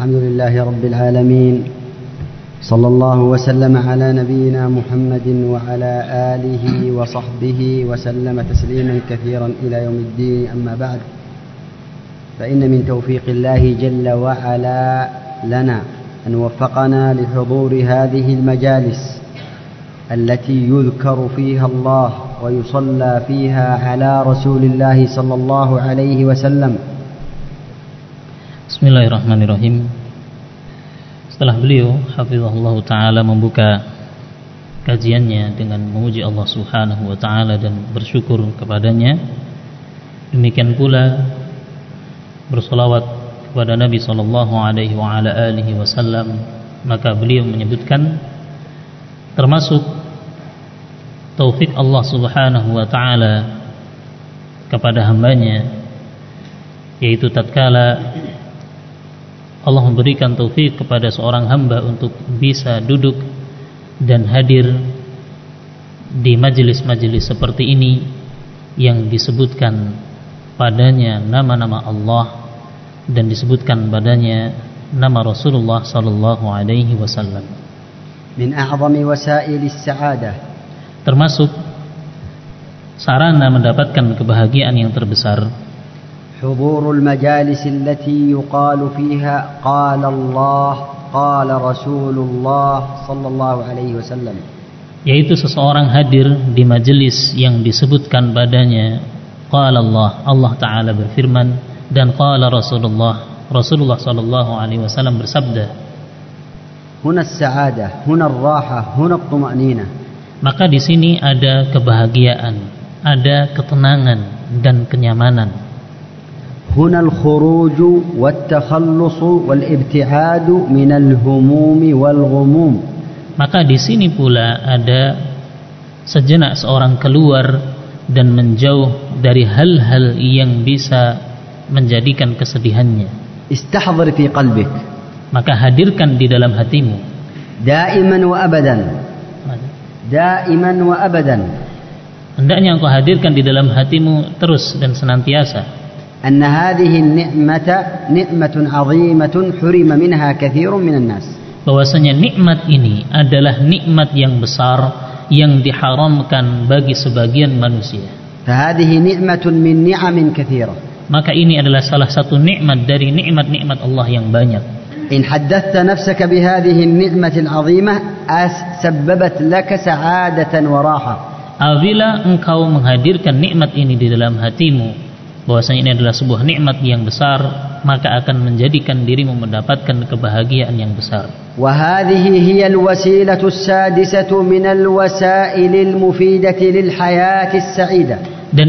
الحمد لله رب العالمين صلى الله وسلم على نبينا محمد وعلى آله وصحبه وسلم تسليما كثيرا إلى يوم الدين. أما بعد، فإن من توفيق الله جل وعلا لنا أن وفقنا لحضور هذه المجالس التي يذكر فيها الله ويصلى فيها على رسول الله صلى الله عليه وسلم. Bismillahirrahmanirrahim. Setelah beliau hafizahullah ta'ala membuka kajiannya dengan memuji Allah subhanahu wa ta'ala dan bersyukur kepadanya, demikian pula bersolawat kepada Nabi sallallahu alaihi wa ala alihi wasallam, maka beliau menyebutkan termasuk taufik Allah subhanahu wa ta'ala kepada hambanya, yaitu tatkala Allah memberikan taufik kepada seorang hamba untuk bisa duduk dan hadir di majelis-majelis seperti ini yang disebutkan padanya nama-nama Allah dan disebutkan padanya nama Rasulullah sallallahu alaihi wasallam. Min a'zami wasailis sa'adah, termasuk sarana mendapatkan kebahagiaan yang terbesar, حضور المجالس التي يقال فيها قال الله قال رسول الله صلى الله عليه وسلم, yaitu seseorang hadir di majelis yang disebutkan padanya qala Allah, Allah Ta'ala berfirman, dan qala Rasulullah, Rasulullah sallallahu alaihi wasallam bersabda. Huna as-sa'adah, huna ar-raha, huna at-tuma'ninah. Maka di sini ada kebahagiaan, ada ketenangan dan kenyamanan. هنا الخروج والتخلص والابتعاد من الهموم والغموم. Maka di sini pula ada sejenak seorang keluar dan menjauh dari hal-hal yang bisa menjadikan kesedihannya. استحضر في قلبك, maka hadirkan di dalam hatimu دائما وأبدا, دائما وأبدا, hendaknya engkau hadirkan di dalam hatimu terus dan senantiasa, أن هذه النعمة نعمة عظيمة حرم منها كثير من الناس, bahwasanya nikmat ini adalah nikmat yang besar yang diharamkan bagi sebagian manusia. فهذه نعمة من نعم كثيرة, maka ini adalah salah satu nikmat dari nikmat-nikmat Allah yang banyak. إن حدثت نفسك بهذه النعمة العظيمة سببت لك سعادة وراحة. Apabila engkau menghadirkan nikmat ini di dalam hatimu, bahwasanya ini adalah sebuah nikmat yang besar, maka akan menjadikan dirimu mendapatkan kebahagiaan yang besar. وهذه هي الوسيلة السادسة من الوسائل المفيدة للحياة السعيدة. Dan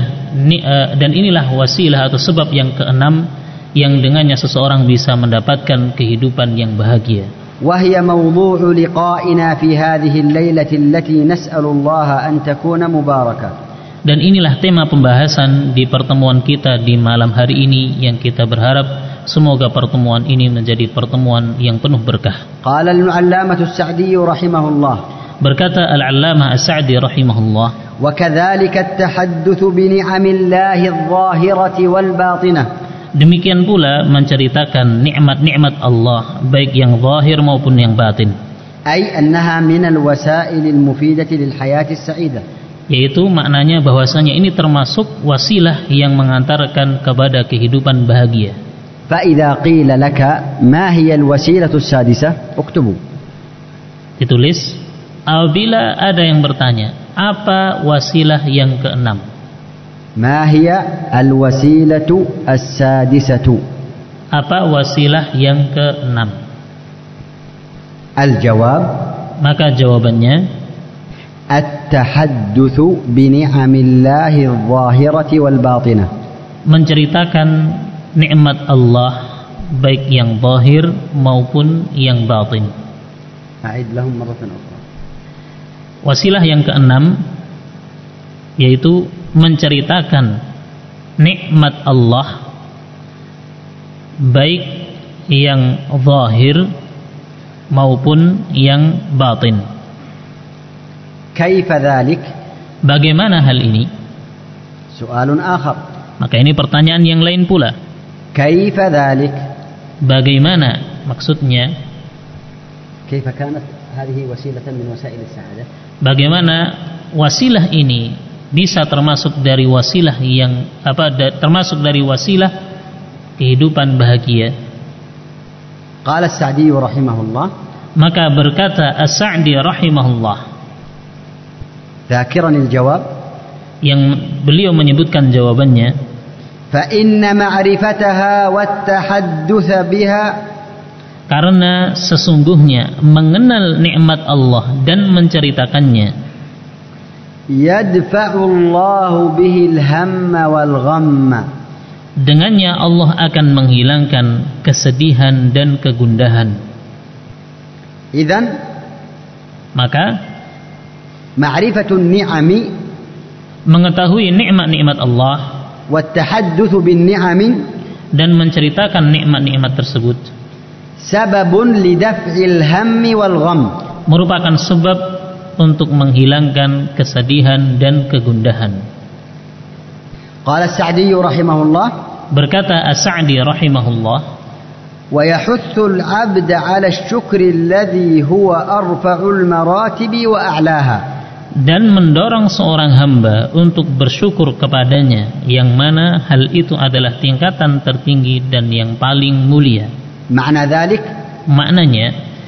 inilah wasilah atau sebab yang keenam yang dengannya seseorang bisa mendapatkan kehidupan yang bahagia. وهي موضوع لقائنا في هذه الليلة التي نسأل الله أن تكون مباركة. Dan inilah tema pembahasan di pertemuan kita di malam hari ini yang kita berharap semoga pertemuan ini menjadi pertemuan yang penuh berkah. Qala al-'allamah as-Sa'di rahimahullah, berkata al-'allamah as-Sa'di rahimahullah, wa kadzalika at-tahadduts bi ni'amillahi adh-dhahirati wal batinah. Demikian pula menceritakan nikmat-nikmat Allah baik yang zahir maupun yang batin. Ay annaha min al-wasail al-mufidati lil hayati as-sa'idah, yaitu maknanya bahwasanya ini termasuk wasilah yang mengantarkan kepada kehidupan bahagia. فإذا قيل لك ما هي الوسيلة السادسة اكتبوا. Ditulis, apabila ada yang bertanya, apa wasilah yang keenam? ما هي الوسيلة السادسة. Apa wasilah yang keenam? الجواب, maka jawabannya التحدث بنعم الله الظاهرة والباطنة, menceritakan nikmat Allah baik yang zahir maupun yang batin. أعيد لهم مرة أخرى. Wasilah yang keenam yaitu menceritakan nikmat Allah baik yang zahir maupun yang batin. كيف ذلك؟ Bagaimana hal ini? سؤال آخر. Maka ini pertanyaan yang lain pula. كيف ذلك؟ bagaimana maksudnya? كيف كانت هذه وسيلة من وسائل السعادة؟ Bagaimana wasilah ini bisa termasuk dari wasilah yang termasuk dari wasilah kehidupan bahagia? قال السعدي رحمه الله. Maka berkata As-Sa'di rahimahullah, ذاكرا الجواب, yang beliau menyebutkan jawabannya, فإن معرفتها والتحدث بها, karena sesungguhnya mengenal nikmat Allah dan menceritakannya, يدفع الله به الهم والغم, dengannya Allah akan menghilangkan kesedihan dan kegundahan. إذن Maka معرفة النعم mengetahui nikmat-nikmat Allah والتحدث بالنعم dan menceritakan nikmat-nikmat tersebut سبب لدفع الهم والغم, merupakan sebab untuk menghilangkan kesedihan dan kegundahan. قال السعدي رحمه الله. Berkata As-Sa'di rahimahullah, ويحث العبد على الشكر الذي هو أرفع المراتب وأعلاها, dan mendorong seorang hamba untuk bersyukur kepadanya, yang mana hal itu adalah tingkatan tertinggi dan yang paling mulia. معنى ذلك Maknanya,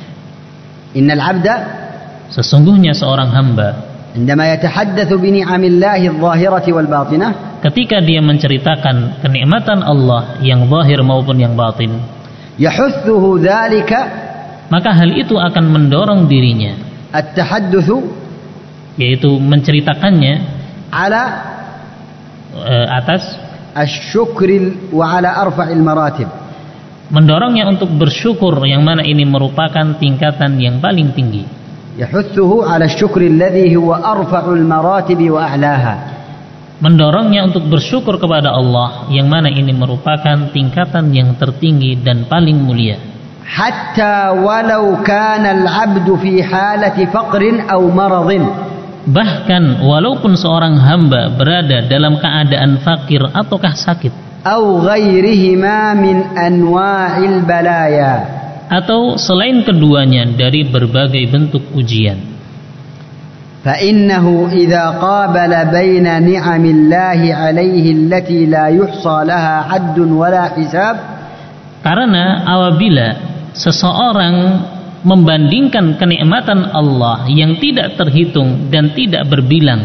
إن العبد sesungguhnya seorang hamba عندما يتحدث بنعم الله الظاهرة والباطنة, ketika dia menceritakan kenikmatan Allah yang zahir maupun yang batin, يحثه ذلك maka hal itu akan mendorong dirinya, التحدث yaitu menceritakannya على atas الشكر وعلى أرفع المراتب, mendorongnya untuk bersyukur, yang mana ini merupakan tingkatan yang paling tinggi. يحثه على الشكر الذي هو أرفع المراتب وأعلاها, mendorongnya untuk bersyukur kepada Allah, yang mana ini merupakan tingkatan yang tertinggi dan paling mulia. حتى ولو كان العبد في حالة فقر أو مرض, Bahkan walaupun seorang hamba berada dalam keadaan fakir ataukah sakit, أو غيرهما من أنواع البلايا, atau selain keduanya dari berbagai bentuk ujian, فإنه إذا قابل بين نعم الله عليه التي لا يحصى لها حد ولا حساب, karena apabila seseorang membandingkan kenikmatan Allah yang tidak terhitung dan tidak berbilang,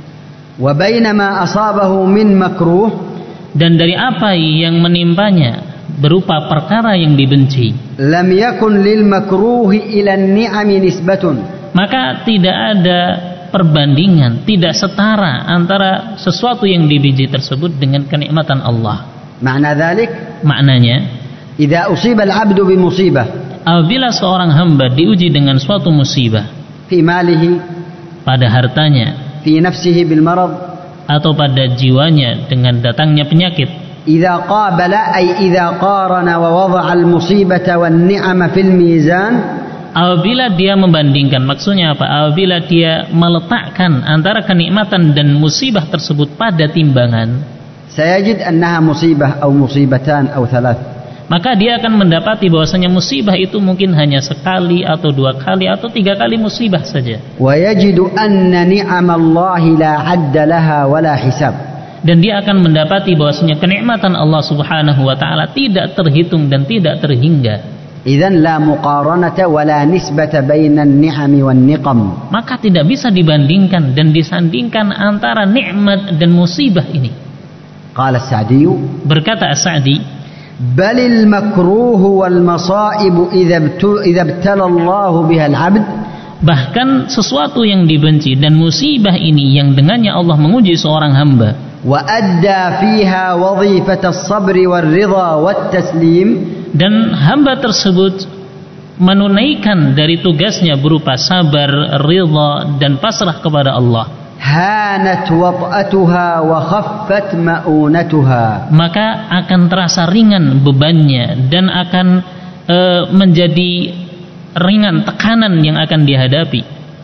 وبين ما أصابه من مكروه, dan dari apa yang menimpanya berupa perkara yang dibenci, لم يكن للمكروه إلى النعم نسبة, maka tidak ada perbandingan, tidak setara antara sesuatu yang dibenci tersebut dengan kenikmatan Allah. معنى ذلك Maknanya, إذا أصيب العبد بمصيبة apabila seorang hamba diuji dengan suatu musibah, في ماله, pada hartanya, في نفسه بالمرض, atau pada jiwanya dengan datangnya penyakit, إذا قابل أي إذا قارن ووضع المصيبة والنعم في الميزان, apabila dia membandingkan, maksudnya apa? Apabila dia meletakkan antara kenikmatan dan musibah tersebut pada timbangan, سيجد أنها مصيبة أو مصيبتان أو ثلاث, maka dia akan mendapati bahwasanya musibah itu mungkin hanya sekali atau dua kali atau tiga kali musibah saja. ويجد أن نعم الله لا عد لها ولا حساب, Dan dia akan mendapati bahwasanya kenikmatan Allah Subhanahu wa taala tidak terhitung dan tidak terhingga. إذن لا مقارنة ولا نسبة بين النعم والنقم. Maka tidak bisa dibandingkan dan disandingkan antara nikmat dan musibah ini. قال السعدي Berkata As-Sa'di, بل المكروه والمصائب إذا ابتلى الله بها العبد, bahkan sesuatu yang dibenci dan musibah ini yang dengannya Allah menguji seorang hamba, وأدى فيها وظيفة الصبر والرضا والتسليم, dan hamba tersebut menunaikan dari tugasnya berupa sabar, ridha dan pasrah kepada Allah, هانت وطأتها وخفت مؤونتها, maka akan terasa ringan bebannya dan akan menjadi ringan tekanan yang akan dihadapi.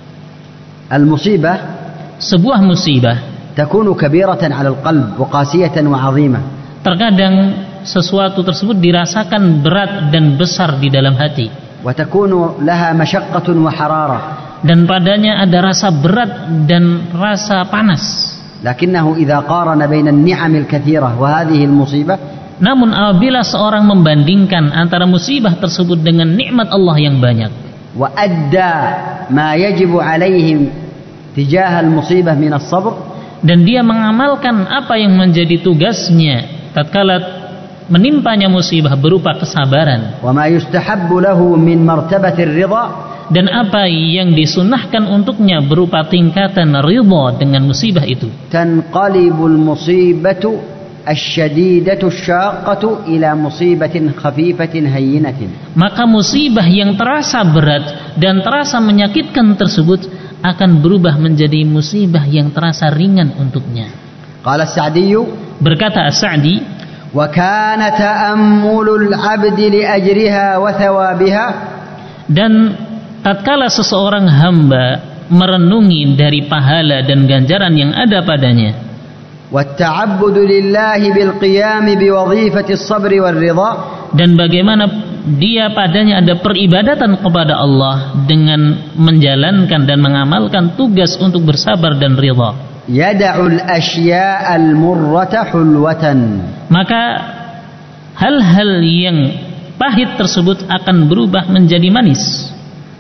المصيبة Sebuah musibah تكون كبيرة على القلب وقاسية وعظيمة, terkadang sesuatu tersebut dirasakan berat dan besar di dalam hati. وتكون لها مشقة وحرارة. Dan padanya ada rasa berat dan rasa panas. لكنه إذا قارن بين النعم الكثيرة وهذه المصيبة, namun apabila seorang membandingkan antara musibah tersebut dengan nikmat Allah yang banyak, وأدى ما يجب عليهم تجاه المصيبة من الصبر, dan dia mengamalkan apa yang menjadi tugasnya tatkala menimpanya musibah berupa kesabaran, وما يستحب له من مرتبة الرضا, dan apa yang disunnahkan untuknya berupa tingkatan ridha dengan musibah itu, تنقلب المصيبة الشديدة الشاقة إلى مصيبة خفيفة هينة. maka musibah yang terasa berat dan terasa menyakitkan tersebut akan berubah menjadi musibah yang terasa ringan untuknya. قال السعدي, berkata As-Sa'di, وكان تأمل العبد لأجرها وثوابها, dan tatkala seseorang hamba merenungi dari pahala dan ganjaran yang ada padanya, والتعبد لله بالقيام بوظيفة الصبر والرضا, dan bagaimana dia padanya ada peribadatan kepada Allah dengan menjalankan dan mengamalkan tugas untuk bersabar dan ridha, يدع الأشياء المرة حلوة, maka hal-hal yang pahit tersebut akan berubah menjadi manis,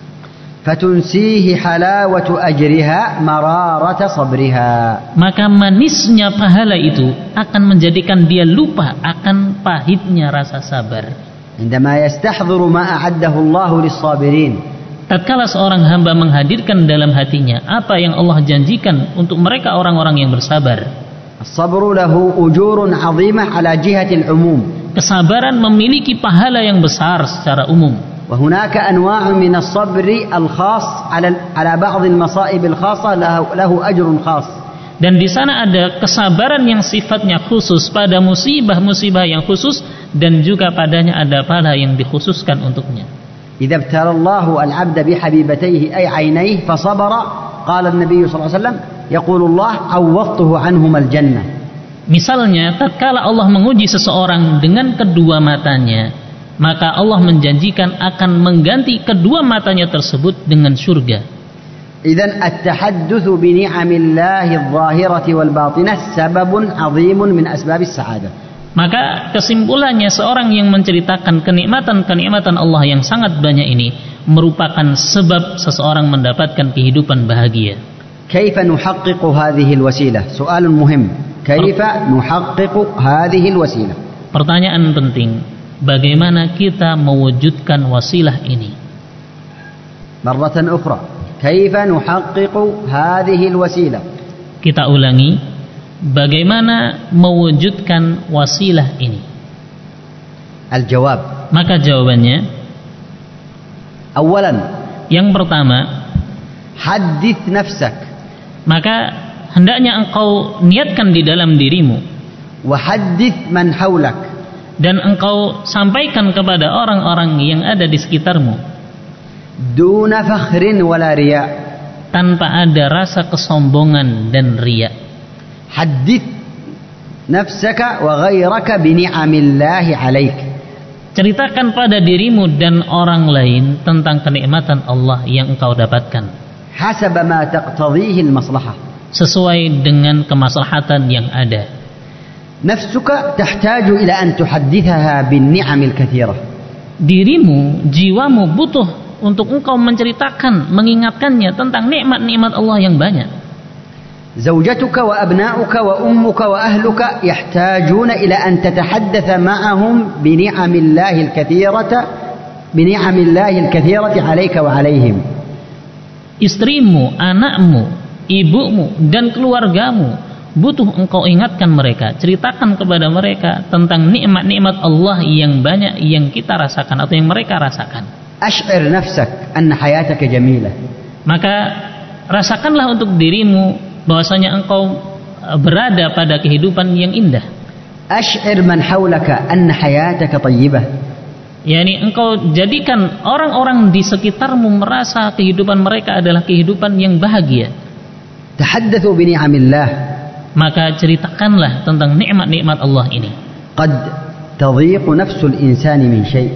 فتنسيه حلاوة أجرها مرارة صبرها, maka manisnya pahala itu akan menjadikan dia lupa akan pahitnya rasa sabar. عندما يستحضر ما أعده الله للصابرين, tatkala seorang hamba menghadirkan dalam hatinya apa yang Allah janjikan untuk mereka orang-orang yang bersabar. الصبر له أجور عظيمة على جهة العموم, Kesabaran memiliki pahala yang besar secara umum. وهناك أنواع من الصبر الخاص على بعض المصائب الخاصة له أجر خاص. Dan di sana ada kesabaran yang sifatnya khusus pada musibah-musibah yang khusus, dan juga padanya ada pahala yang dikhususkan untuknya. إذا ابتلى الله العبد بحبيبتيه أي عينيه فصبر, قال النبي صلى الله عليه وسلم يقول الله عوضته عنهما الجنة. Misalnya, tatkala Allah menguji seseorang dengan kedua matanya, maka Allah menjanjikan akan mengganti kedua matanya tersebut dengan surga. إذن التحدث بنعم الله الظاهرة والباطنة سبب عظيم من أسباب السعادة. Maka kesimpulannya, seorang yang menceritakan kenikmatan-kenikmatan Allah yang sangat banyak ini merupakan sebab seseorang mendapatkan kehidupan bahagia. كيف نحقق هذه الوسيلة؟ سؤال مهم. كيف نحقق هذه الوسيلة؟ Pertanyaan penting, bagaimana kita mewujudkan wasilah ini? مرة أخرى, كيف نحقق هذه الوسيلة؟ Kita ulangi, bagaimana mewujudkan wasilah ini? الجواب, Maka jawabannya, أولا, yang pertama, حدث نفسك, maka hendaknya engkau niatkan di dalam dirimu, وحدث من حولك, dan engkau sampaikan kepada orang-orang yang ada di sekitarmu, دون فخر ولا رياء, tanpa ada rasa kesombongan dan riya. حدث نفسك وغيرك بنعم الله عليك, Ceritakan pada dirimu dan orang lain tentang kenikmatan Allah yang engkau dapatkan, حسب ما تقتضيه المصلحة. sesuai dengan kemaslahatan yang ada. نفسك تحتاج إلى أن تحدثها بالنعم الكثيرة. Dirimu, jiwamu butuh untuk engkau menceritakan, mengingatkannya tentang nikmat-nikmat Allah yang banyak. زوجتك وأبناؤك وأمك وأهلك يحتاجون إلى أن تتحدث معهم بنعم الله الكثيرة عليك وعليهم. Istrimu, anakmu, ibumu, dan keluargamu butuh engkau ingatkan mereka, ceritakan kepada mereka tentang nikmat-nikmat Allah yang banyak yang kita rasakan atau yang mereka rasakan. أشعر نفسك أن حياتك جميلة. Maka rasakanlah untuk dirimu bahwasanya engkau berada pada kehidupan yang indah. أشعر من حولك أن حياتك طيبة. Yani engkau jadikan orang-orang di sekitarmu merasa kehidupan mereka adalah kehidupan yang bahagia. تحدثوا بنعم الله. Maka ceritakanlah tentang nikmat-nikmat Allah ini. قد تضيق نفس الإنسان من شيء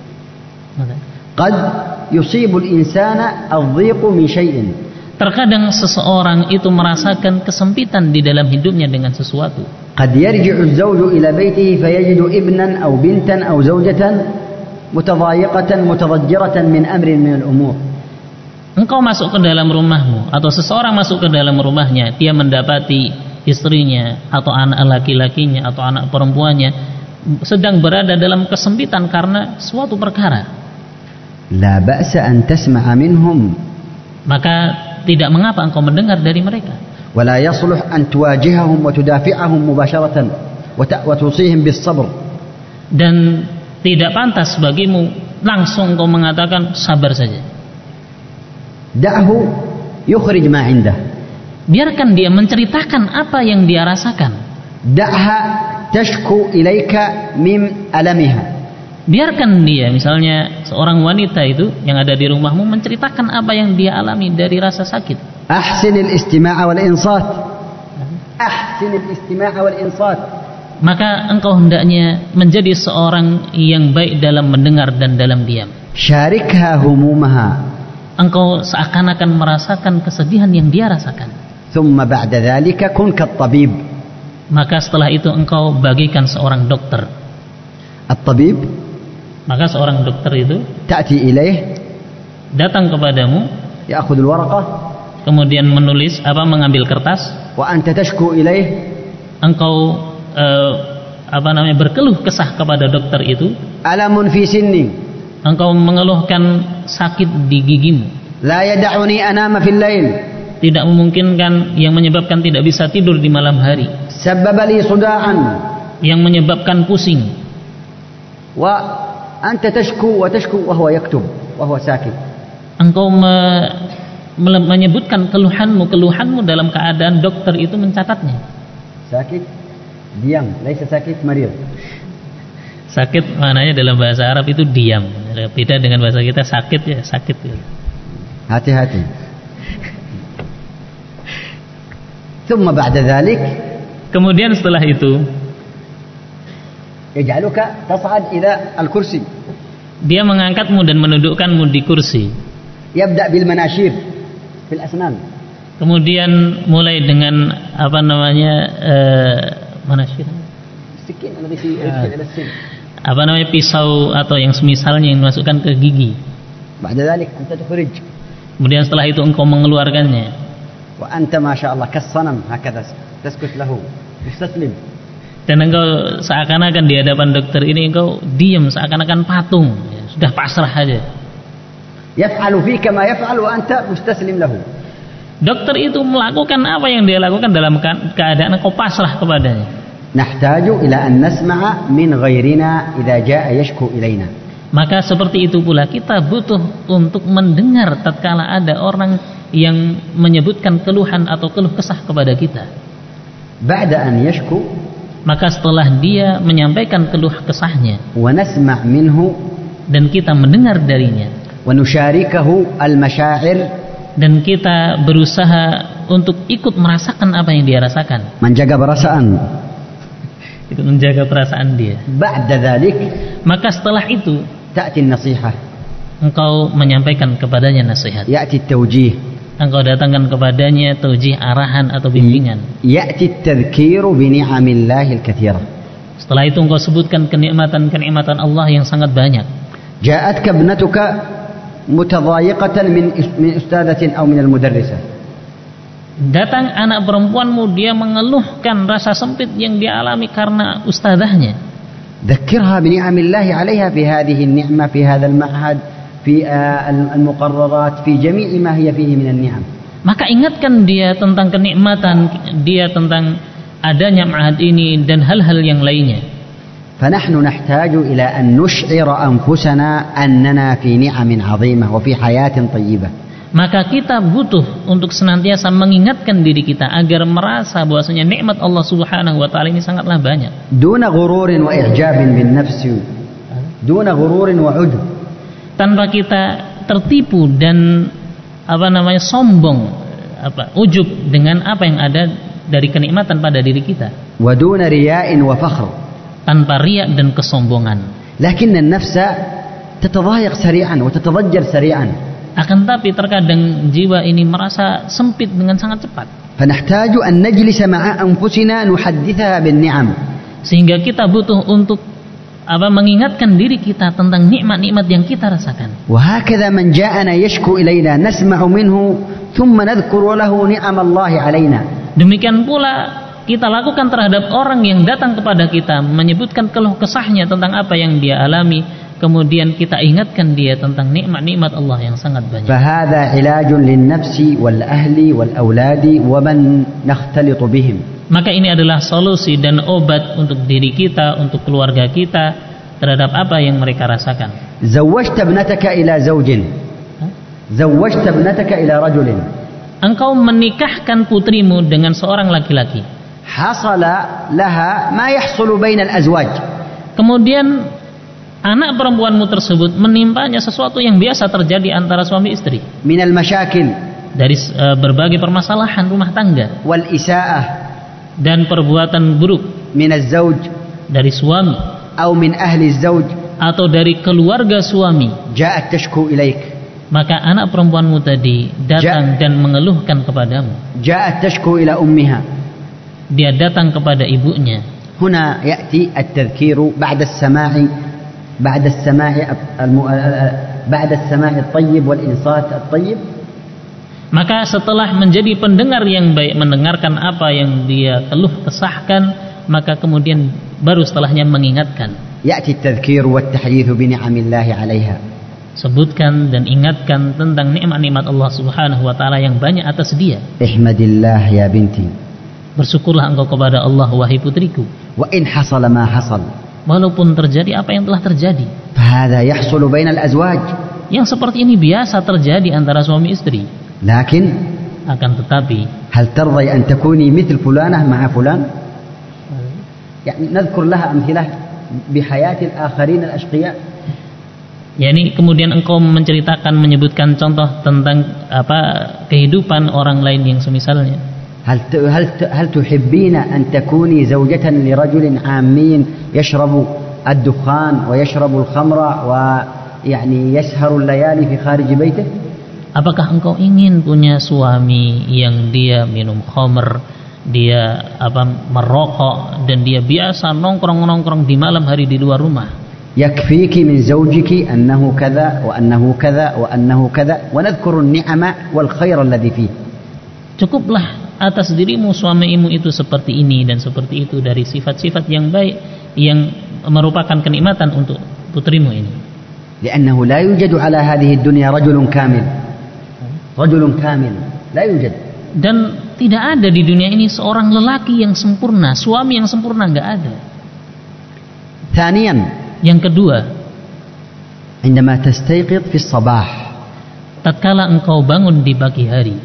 قد يصيب الإنسان الضيق من شيء. Terkadang seseorang itu merasakan kesempitan di dalam hidupnya dengan sesuatu. قد يرجع الزوج إلى بيته فيجد ابنا أو بنتا أو زوجة متضايقة متضجرة من أمر من الأمور. Engkau masuk ke dalam rumahmu atau seseorang masuk ke dalam rumahnya, dia mendapati istrinya atau anak laki-lakinya atau anak perempuannya sedang berada dalam kesempitan karena suatu perkara. لا بأس أن تسمع منهم. Maka tidak mengapa engkau mendengar dari mereka. ولا يصلح أن تواجههم وتدافعهم مباشرة وتوصيهم بالصبر. Dan tidak pantas bagimu langsung engkau mengatakan sabar saja. دعه يخرج ما عنده. Biarkan dia menceritakan apa yang dia rasakan. دعها تشكو إليك من ألمها. Biarkan dia, misalnya seorang wanita itu yang ada di rumahmu menceritakan apa yang dia alami dari rasa sakit. أحسن الاستماع والإنصات. أحسن الاستماع والإنصات. Maka engkau hendaknya menjadi seorang yang baik dalam mendengar dan dalam diam. شاركها همومها. Engkau seakan-akan merasakan kesedihan yang dia rasakan. ثم بعد ذلك كن كالطبيب. Maka setelah itu engkau bagikan seorang dokter. الطبيب. Maka seorang dokter itu تأتي إليه. Datang kepadamu. يأخذ الورقة. Kemudian menulis mengambil kertas. وأنت تشكو إليه. Engkau berkeluh kesah kepada dokter itu. ألم في سني. Engkau mengeluhkan sakit di gigimu. لا يدعني أنام في الليل. Tidak memungkinkan, yang menyebabkan tidak bisa tidur di malam hari. سبب لي صداعا. Yang menyebabkan pusing. وأنت تشكو وتشكو وهو يكتب وهو ساكت. Engkau menyebutkan keluhanmu dalam keadaan dokter itu mencatatnya. Sakit, diam. Laisa sakit, marid. Sakit maknanya dalam bahasa Arab itu diam. Beda dengan bahasa kita sakit ya sakit. Hati-hati. ثم بعد ذلك. Kemudian setelah itu. يجعلك تصعد إلى الكرسي. Dia mengangkatmu dan menundukkanmu di kursi. يبدأ بالمناشير في الأسنان. Kemudian mulai dengan manashir. Sikin الذي في إلى السن. Pisau atau yang semisalnya yang dimasukkan ke gigi. بعد ذلك أنت تخرج. Kemudian setelah itu engkau mengeluarkannya. وأنت ما شاء الله كالصنم هكذا تسكت له تستسلم. Dan engkau seakan-akan di hadapan dokter ini engkau diam seakan-akan patung, ya, sudah pasrah aja. يفعل فيك ما يفعل وأنت مستسلم له. Dokter itu melakukan apa yang dia lakukan dalam keadaan engkau pasrah kepadanya. نحتاج إلى أن نسمع من غيرنا إذا جاء يشكو إلينا. Maka seperti itu pula kita butuh untuk mendengar tatkala ada orang yang menyebutkan keluhan atau keluh kesah kepada kita. بعد أن يشكو. Maka setelah dia menyampaikan keluh kesahnya. ونسمع منه. Dan kita mendengar darinya. ونشاركه المشاعر. Dan kita berusaha untuk ikut merasakan apa yang dia rasakan. menjaga perasaan. Ikut menjaga perasaan dia. بعد ذلك. Maka setelah itu تأتي النصيحة. engkau menyampaikan kepadanya nasihat. يأتي التوجيه. Engkau datangkan kepadanya taujih, arahan atau bimbingan. يأتي التذكير بنعم الله الكثيرة. Setelah itu engkau sebutkan kenikmatan-kenikmatan Allah yang sangat banyak. جاءتك ابنتك متضايقة من أستاذة أو من المدرسة. Datang anak perempuanmu, dia mengeluhkan rasa sempit yang dia alami karena ustadzahnya. ذكرها بنعم الله عليها في هذه النعمة في هذا المعهد في المقررات في جميع ما هي فيه من النعم. Maka ingatkan dia tentang kenikmatan dia tentang adanya ma'had ini dan hal-hal yang lainnya. فنحن نحتاج إلى أن نشعر أنفسنا أننا في نعم عظيمة وفي حياة طيبة. Maka kita butuh untuk senantiasa mengingatkan diri kita agar merasa bahwasanya nikmat Allah Subhanahu wa taala ini sangatlah banyak. دون غرور وإعجاب بالنفس. دون غرور وعجب. Tanpa kita tertipu dan sombong, ujub dengan apa yang ada dari kenikmatan pada diri kita. ودون رياء وفخر. tanpa riya dan kesombongan. لكن النفس تتضايق سريعا وتتضجر سريعا. Akan tapi terkadang jiwa ini merasa sempit dengan sangat cepat. فنحتاج أن نجلس مع أنفسنا نحدثها بالنعم. Sehingga kita butuh untuk mengingatkan diri kita tentang nikmat-nikmat yang kita rasakan. وهكذا من جاءنا يشكو إلينا نسمع منه ثم نذكر له نعم الله علينا. Demikian pula kita lakukan terhadap orang yang datang kepada kita menyebutkan keluh kesahnya tentang apa yang dia alami, kemudian kita ingatkan dia tentang nikmat-nikmat Allah yang sangat banyak. فهذا علاج للنفس والأهل والأولاد ومن نختلط بهم. Maka ini adalah solusi dan obat untuk diri kita, untuk keluarga kita terhadap apa yang mereka rasakan. زوجت ابنتك إلى زوج. زوجت ابنتك إلى رجل. Engkau menikahkan putrimu dengan seorang laki-laki. حصل لها ما يحصل بين الأزواج. Kemudian anak perempuanmu tersebut menimpanya sesuatu yang biasa terjadi antara suami istri. من المشاكل. Dari berbagai permasalahan rumah tangga. والإساءة. Dan perbuatan buruk. من الزوج. Dari suami. أو من أهل الزوج. Atau dari keluarga suami. جاءت تشكو إليك. Maka anak perempuanmu tadi datang dan mengeluhkan kepadamu. جاءت تشكو إلى أمها. Dia datang kepada ibunya. هنا يأتي التذكير بعد السماع الطيب والإنصات الطيب. Maka setelah menjadi pendengar yang baik, mendengarkan apa yang dia keluh kesahkan, maka kemudian baru setelahnya mengingatkan. يأتي التذكير والتحديث بنعم الله عليها. Sebutkan dan ingatkan tentang nikmat-nikmat Allah Subhanahu wa taala yang banyak atas dia. Ihmadillah ya binti. Bersyukurlah engkau kepada Allah wahai putriku. Wa in hasala ma hasal. Walaupun terjadi apa yang telah terjadi. Fahadha yahsulu bainal azwaj. Yang seperti ini biasa terjadi antara suami istri. Lakin akan tetapi hal tardai an takuni mithl fulanah ma'a fulan? Yani nadhkur laha amthilah bihayati al-akharin al-ashqiya. Yani kemudian engkau menceritakan, menyebutkan contoh tentang kehidupan orang lain yang semisalnya. هل تحبين أن تكوني زوجة لرجل عامي يشرب الدخان ويشرب الخمر ويعني يسهر الليالي في خارج بيته؟ Apakah engkau ingin punya suami yang dia minum khamr, dia merokok, dan dia biasa nongkrong-nongkrong di malam hari di luar rumah? يكفيك من زوجك أنه كذا وأنه كذا وأنه كذا ونذكر النعم والخير الذي فيه. Cukuplah atas dirimu suamimu itu seperti ini dan seperti itu dari sifat-sifat yang baik yang merupakan kenikmatan untuk putrimu ini. لأنه لا يوجد على هذه الدنيا رجل كامل. رجل كامل لا يوجد. Dan tidak ada di dunia ini seorang lelaki yang sempurna, suami yang sempurna, enggak ada. ثانيا, yang kedua, عندما تستيقظ في الصباح, tatkala engkau bangun di pagi hari,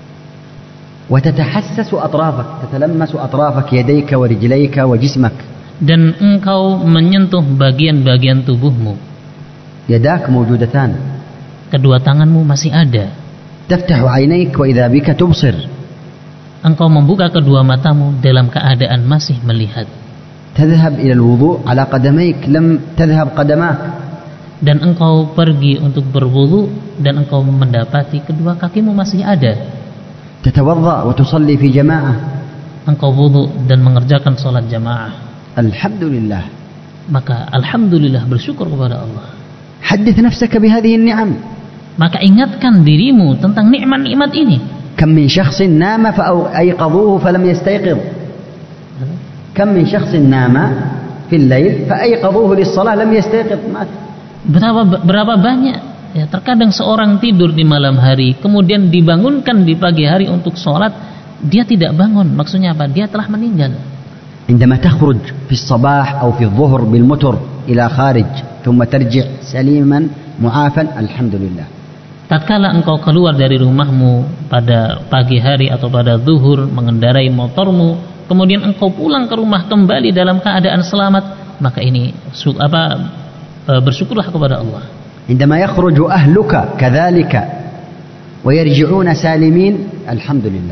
وتتحسس أطرافك, تتلمس أطرافك يديك ورجليك وجسمك, dan engkau menyentuh bagian-bagian tubuhmu. يداك موجودتان, kedua tanganmu masih ada. تفتح عينيك وإذا بك تبصر, engkau membuka kedua matamu dalam keadaan masih melihat. تذهب إلى الوضوء على قدميك لم تذهب قدماك, dan engkau pergi untuk berwudu dan engkau mendapati kedua kakimu masih ada. تتوضأ وتصلي في جماعة, engkau wudu dan mengerjakan salat jamaah. Alhamdulillah. Maka alhamdulillah, bersyukur kepada Allah. حدث نفسك بهذه النعم. Maka ingatkan dirimu tentang nikmat-nikmat ini. كم من شخص نام فأيقظوه فلم يستيقظ. كم من شخص نام في الليل فأيقظوه للصلاة لم يستيقظ. Berapa banyak ya, terkadang seorang tidur di malam hari kemudian dibangunkan di pagi hari untuk sholat, dia tidak bangun. Maksudnya apa? Dia telah meninggal. عندما تخرج في الصباح أو في الظهر بالمتر إلى خارج ثم ترجع سليما معافا الحمد لله. Tatkala engkau keluar dari rumahmu pada pagi hari atau pada zuhur mengendarai motormu, kemudian engkau pulang ke rumah kembali dalam keadaan selamat, maka ini bersyukurlah kepada Allah. عندما يخرج أهلك كذلك ويرجعون سالمين الحمد لله.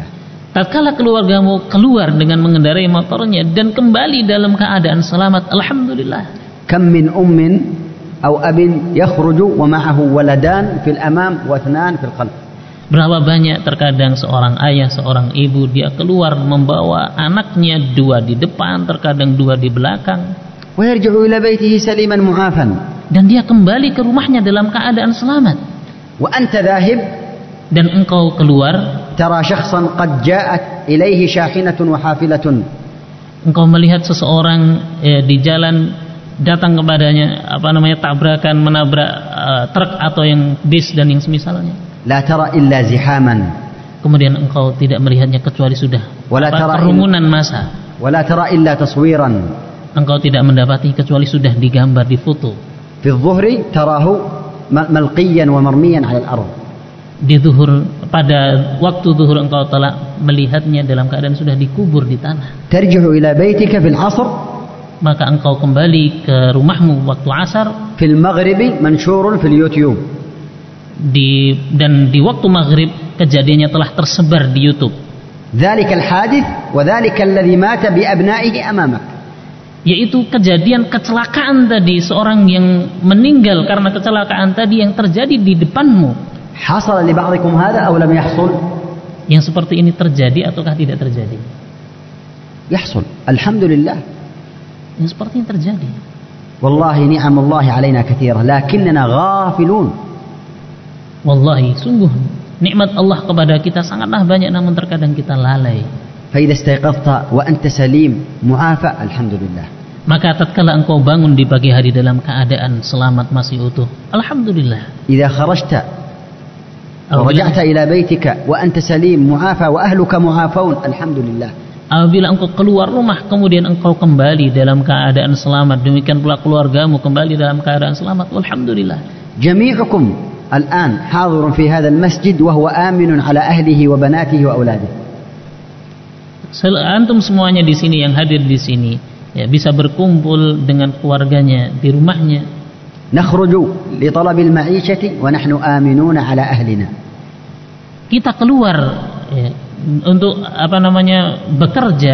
Tatkala keluargamu keluar dengan mengendarai motornya dan kembali dalam keadaan selamat, alhamdulillah. Kam min ummin aw abin yakhruju wa ma'ahu waladan fil amam wa ithnan fil khalf. Berapa banyak terkadang seorang ayah, seorang ibu dia keluar membawa anaknya, 2 di depan, terkadang 2 di belakang. Wa yarji'u ila baitihi saliman mu'afan. Dan dia kembali ke rumahnya dalam keadaan selamat. Wa anta dhahib, dan engkau keluar, tara syakhsan qad ja'at ilaihi syahinatun wa hafilatun. Engkau melihat seseorang di jalan datang kepadanya tabrakan, menabrak truk atau yang bis dan yang semisalnya. La tara illa zihaman. Kemudian engkau tidak melihatnya kecuali sudah kerumunan massa. Wala tara illa taswiran. Engkau tidak mendapati kecuali sudah digambar, difoto. Fi adh-dhuhri tarahu malqiyan wa marmiyan 'ala al-ardh. Di zuhur, pada waktu zuhur engkau telah melihatnya dalam keadaan sudah dikubur di tanah. Tarji'u ila baitika fil 'asr, maka engkau kembali ke rumahmu waktu asar. Fil maghribi manshurun fil YouTube. Dan di waktu maghrib kejadiannya telah tersebar di YouTube. Dzalika al-hadith wa dzalika alladhi mata bi abna'ihi amamak. Yaitu kejadian kecelakaan tadi, seorang yang meninggal karena kecelakaan tadi yang terjadi di depanmu. Hasala li ba'dikum hadha aw lam yahsul? Yang seperti ini terjadi ataukah tidak terjadi? Yahsul. Alhamdulillah. Yang seperti ini terjadi. Wallahi ni'amallahi 'alaina katsirah lakinnana ghafilun. Wallahi, sungguh nikmat Allah kepada kita sangatlah banyak, namun terkadang kita lalai. Fa idza istayqadhta wa anta salim mu'afa, alhamdulillah. Maka tatkala engkau bangun di pagi hari dalam keadaan selamat, masih utuh, alhamdulillah. Idza kharajta wa raja'ta ila baitika wa anta salim mu'afa wa ahluka mu'afaun, alhamdulillah. Apabila engkau keluar rumah kemudian engkau kembali dalam keadaan selamat, demikian pula keluargamu kembali dalam keadaan selamat, alhamdulillah. Jami'ukum الآن حاضر في هذا المسجد وهو آمن على أهله وبناته وأولاده. Antum semuanya di sini yang hadir di sini ya, bisa berkumpul dengan keluarganya di rumahnya. نخرج لطلب المعيشة ونحن آمنون على أهلنا. Kita keluar ya, untuk bekerja.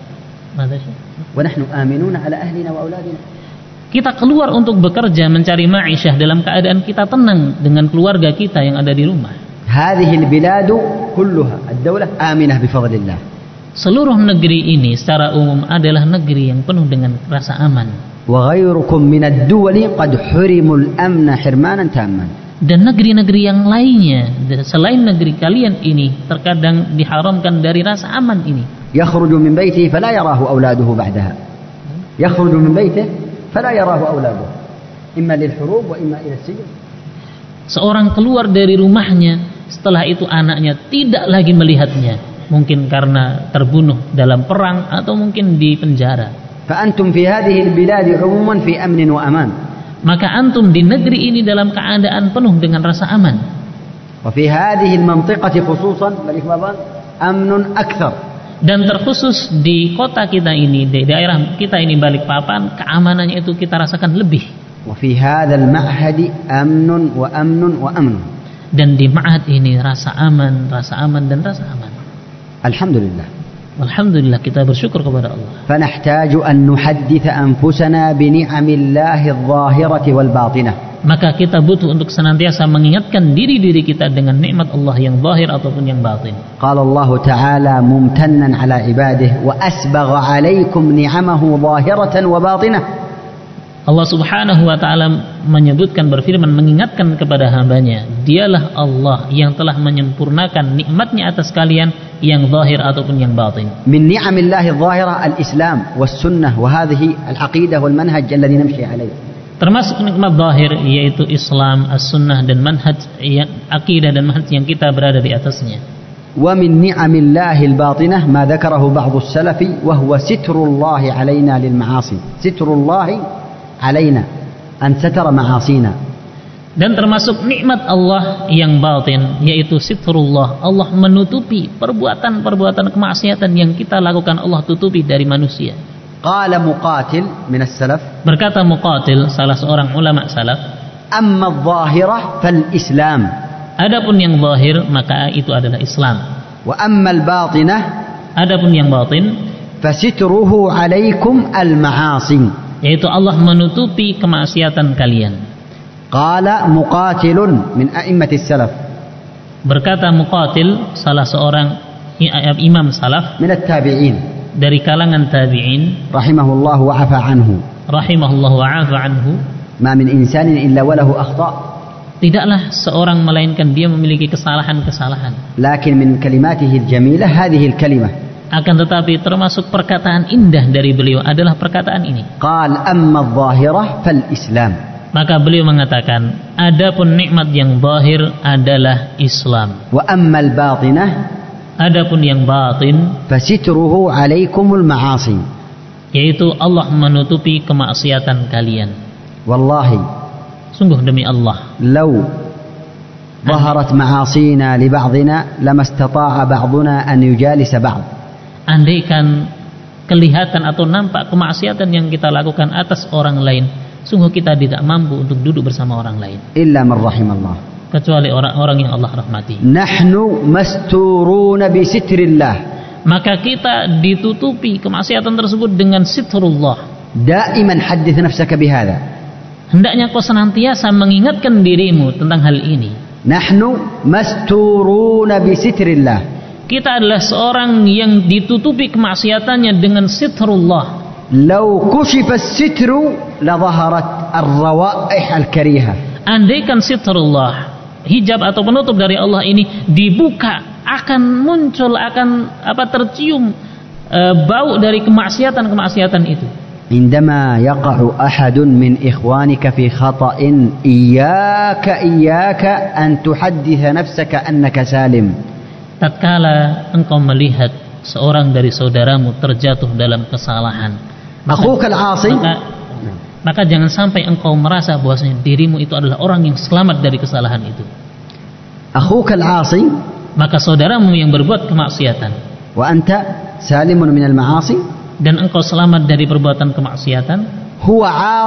ونحن آمنون على أهلنا وأولادنا. Kita keluar untuk bekerja, mencari ma'isyah dalam keadaan kita tenang dengan keluarga kita yang ada di rumah. هذه البلاد كلها الدولة آمنة بفضل الله. Seluruh negeri ini secara umum adalah negeri yang penuh dengan rasa aman. وغيركم من الدول قد حرموا الأمن حرمانا تاما. Dan negeri-negeri yang lainnya selain negeri kalian ini terkadang diharamkan dari rasa aman ini. يخرج من بيته فلا يراه أولاده بعدها. يخرج من بيته فلا يراه أولاده إما للحروب وإما إلى السجن. Seorang keluar dari rumahnya, setelah itu anaknya tidak lagi melihatnya, mungkin karena terbunuh dalam perang atau mungkin di penjara. فأنتم في هذه البلاد عموما في أمن وأمان. Maka antum di negeri ini dalam keadaan penuh dengan rasa aman. وفي هذه المنطقة خصوصا أمن أكثر. Dan terkhusus di kota kita ini, di daerah kita ini Balikpapan, keamanannya itu kita rasakan lebih. وفي هذا المعهد أمن وأمن وأمن. Dan di ma'had ini rasa aman dan rasa aman. Alhamdulillah. Alhamdulillah, kita bersyukur kepada Allah. فنحتاج أن نحدث أنفسنا بنعم الله الظاهرة والباطنة. Maka kita butuh untuk senantiasa mengingatkan diri-diri kita dengan nikmat Allah yang zahir ataupun yang batin. Qala Allah Ta'ala mumtannan ala ibadihi wa asbagha 'alaikum ni'amahu zahiratan wa batinah. Allah Subhanahu wa taala menyebutkan, berfirman, mengingatkan kepada hambanya, dialah Allah yang telah menyempurnakan nikmatnya atas kalian yang zahir ataupun yang batin. Min ni'amillahi adh-dhahirah al-islam was-sunnah wa hadhihi al-aqidah wal manhaj alladhi namshi alayhi. Termasuk nikmat zahir yaitu Islam, as-sunnah dan manhaj, akidah dan manhaj yang kita berada di atasnya. Wa min ni'amillahi al-batinah ma dzakarahu ba'd as-salafi wa huwa sitrullahi 'alaina lil ma'asi. Sitrullahi 'alaina an satara ma'asina. Dan termasuk nikmat Allah yang batin yaitu sitrullah, Allah menutupi perbuatan-perbuatan kemaksiatan yang kita lakukan, Allah tutupi dari manusia. Qala Muqatil min as-salaf, berkata Muqatil, salah seorang ulama salaf, amma adh-dhahirah fal Islam. Adapun yang zahir maka itu adalah Islam. Wa ammal batinah, adapun yang batin, fasitruhu alaikum al-ma'asi, yaitu Allah menutupi kemaksiatan kalian. Qala Muqatilun min a'immatis salaf, berkata Muqatil, salah seorang imam salaf min at-tabi'in, dari kalangan tabi'in, rahimahullah wa 'afa anhu, rahimahullah wa 'afa anhu, ma min insanin illa walahu akhta', tidaklah seorang melainkan dia memiliki kesalahan-kesalahan. Lakin min kalimatihi al-jamilah hadhihi al-kalimah, akan tetapi termasuk perkataan indah dari beliau adalah perkataan ini. Qal amma adh-dhahirah fal-islam, maka beliau mengatakan, adapun nikmat yang zahir adalah Islam. Wa amma al-batinah, adapun yang batin, fasitruhu alaikumul ma'asi, yaitu Allah menutupi kemaksiatan kalian. Wallahi, sungguh demi Allah, law ظهرت معاصينا لبعضنا لما استطاع بعضنا أن يجالس بعض. Andaikan kelihatan atau nampak kemaksiatan yang kita lakukan atas orang lain, sungguh kita tidak mampu untuk duduk bersama orang lain. Illa man rahimallah, kecuali orang-orang yang Allah rahmati. Nahnu masturuna bi sitrillah, maka kita ditutupi kemaksiatan tersebut dengan sitrullah. Daiman haddits nafsaka bihadza, hendaknya kau senantiasa mengingatkan dirimu tentang hal ini. Nahnu masturuna bi sitrillah, kita adalah seorang yang ditutupi kemaksiatannya dengan sitrullah. Law kushifa as-sitru la dhaharat ar-rawaih al-kariha, andaikan sitrullah, hijab atau penutup dari Allah ini dibuka, akan muncul, akan tercium bau dari kemaksiatan-kemaksiatan itu. عندما يقع أحد من إخوانك في خطأ إياك أن تحدث نفسك أنك سالم. tatkala engkau melihat seorang dari saudaramu terjatuh dalam kesalahan, maka jangan sampai engkau merasa bahwasanya dirimu itu adalah orang yang selamat dari kesalahan itu. Maka saudaramu yang berbuat kemaksiatan, wa anta salimun minal ma'asi, dan engkau selamat dari perbuatan kemaksiatan. Huwa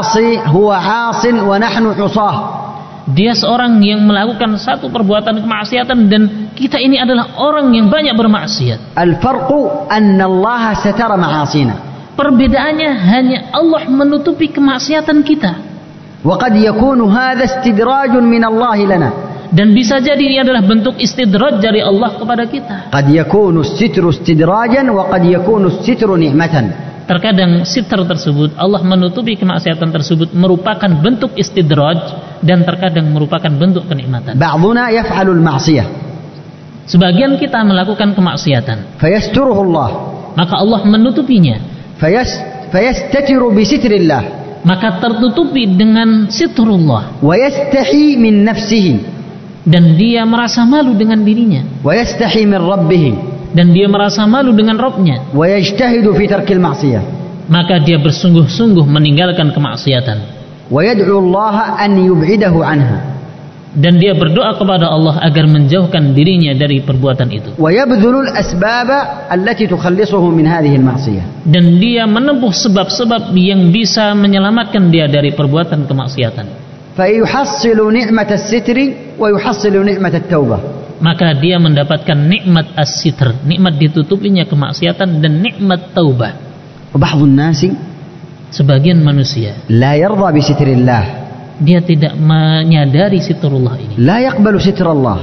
'asin wa nahnu 'usah. Dia seorang yang melakukan satu perbuatan kemaksiatan dan kita ini adalah orang yang banyak bermaksiat. Al-farqu anna Allah satara ma'asina. Perbedaannya hanya Allah menutupi kemaksiatan kita. Wa qad yakunu hadha istidrajun min Allah lana. Dan bisa jadi ini adalah bentuk istidraj dari Allah kepada kita. Qad yakunu as-sitru istidrajan wa qad yakunu as-sitru ni'matan. Terkadang sitr tersebut, Allah menutupi kemaksiatan tersebut, merupakan bentuk istidraj dan terkadang merupakan bentuk kenikmatan. Ba'duna yaf'alu al-ma'siyah, sebagian kita melakukan kemaksiatan, fayasturuhu Allah, maka Allah menutupinya. Fayastatiru bi sitrillah, maka tertutupi dengan sitrullah. Wa yastahi min nafsihi, dan dia merasa malu dengan dirinya. Wa yastahi min rabbih, dan dia merasa malu dengan Rabbnya. Wa yajtahidu fi tarkil ma'siyah, maka dia bersungguh-sungguh meninggalkan kemaksiatan. Wa yad'u Allah an yub'idahu anha, dan dia berdoa kepada Allah agar menjauhkan dirinya dari perbuatan itu. Wa yabdhulu al-asbaba allati tukhallisuhu min hadhihi al-ma'siyah, dan dia menempuh sebab-sebab yang bisa menyelamatkan dia dari perbuatan kemaksiatan. Fa yuhassilu ni'mat as-sitri wa yuhassilu ni'mat at-taubah, maka dia mendapatkan nikmat as-sitr, nikmat ditutupinya kemaksiatan, dan nikmat taubah. Ba'dun nasi, sebagian manusia, la yarda bi sitrillah, dia tidak menyadari sitrullah ini. La yaqbalu sitrallah,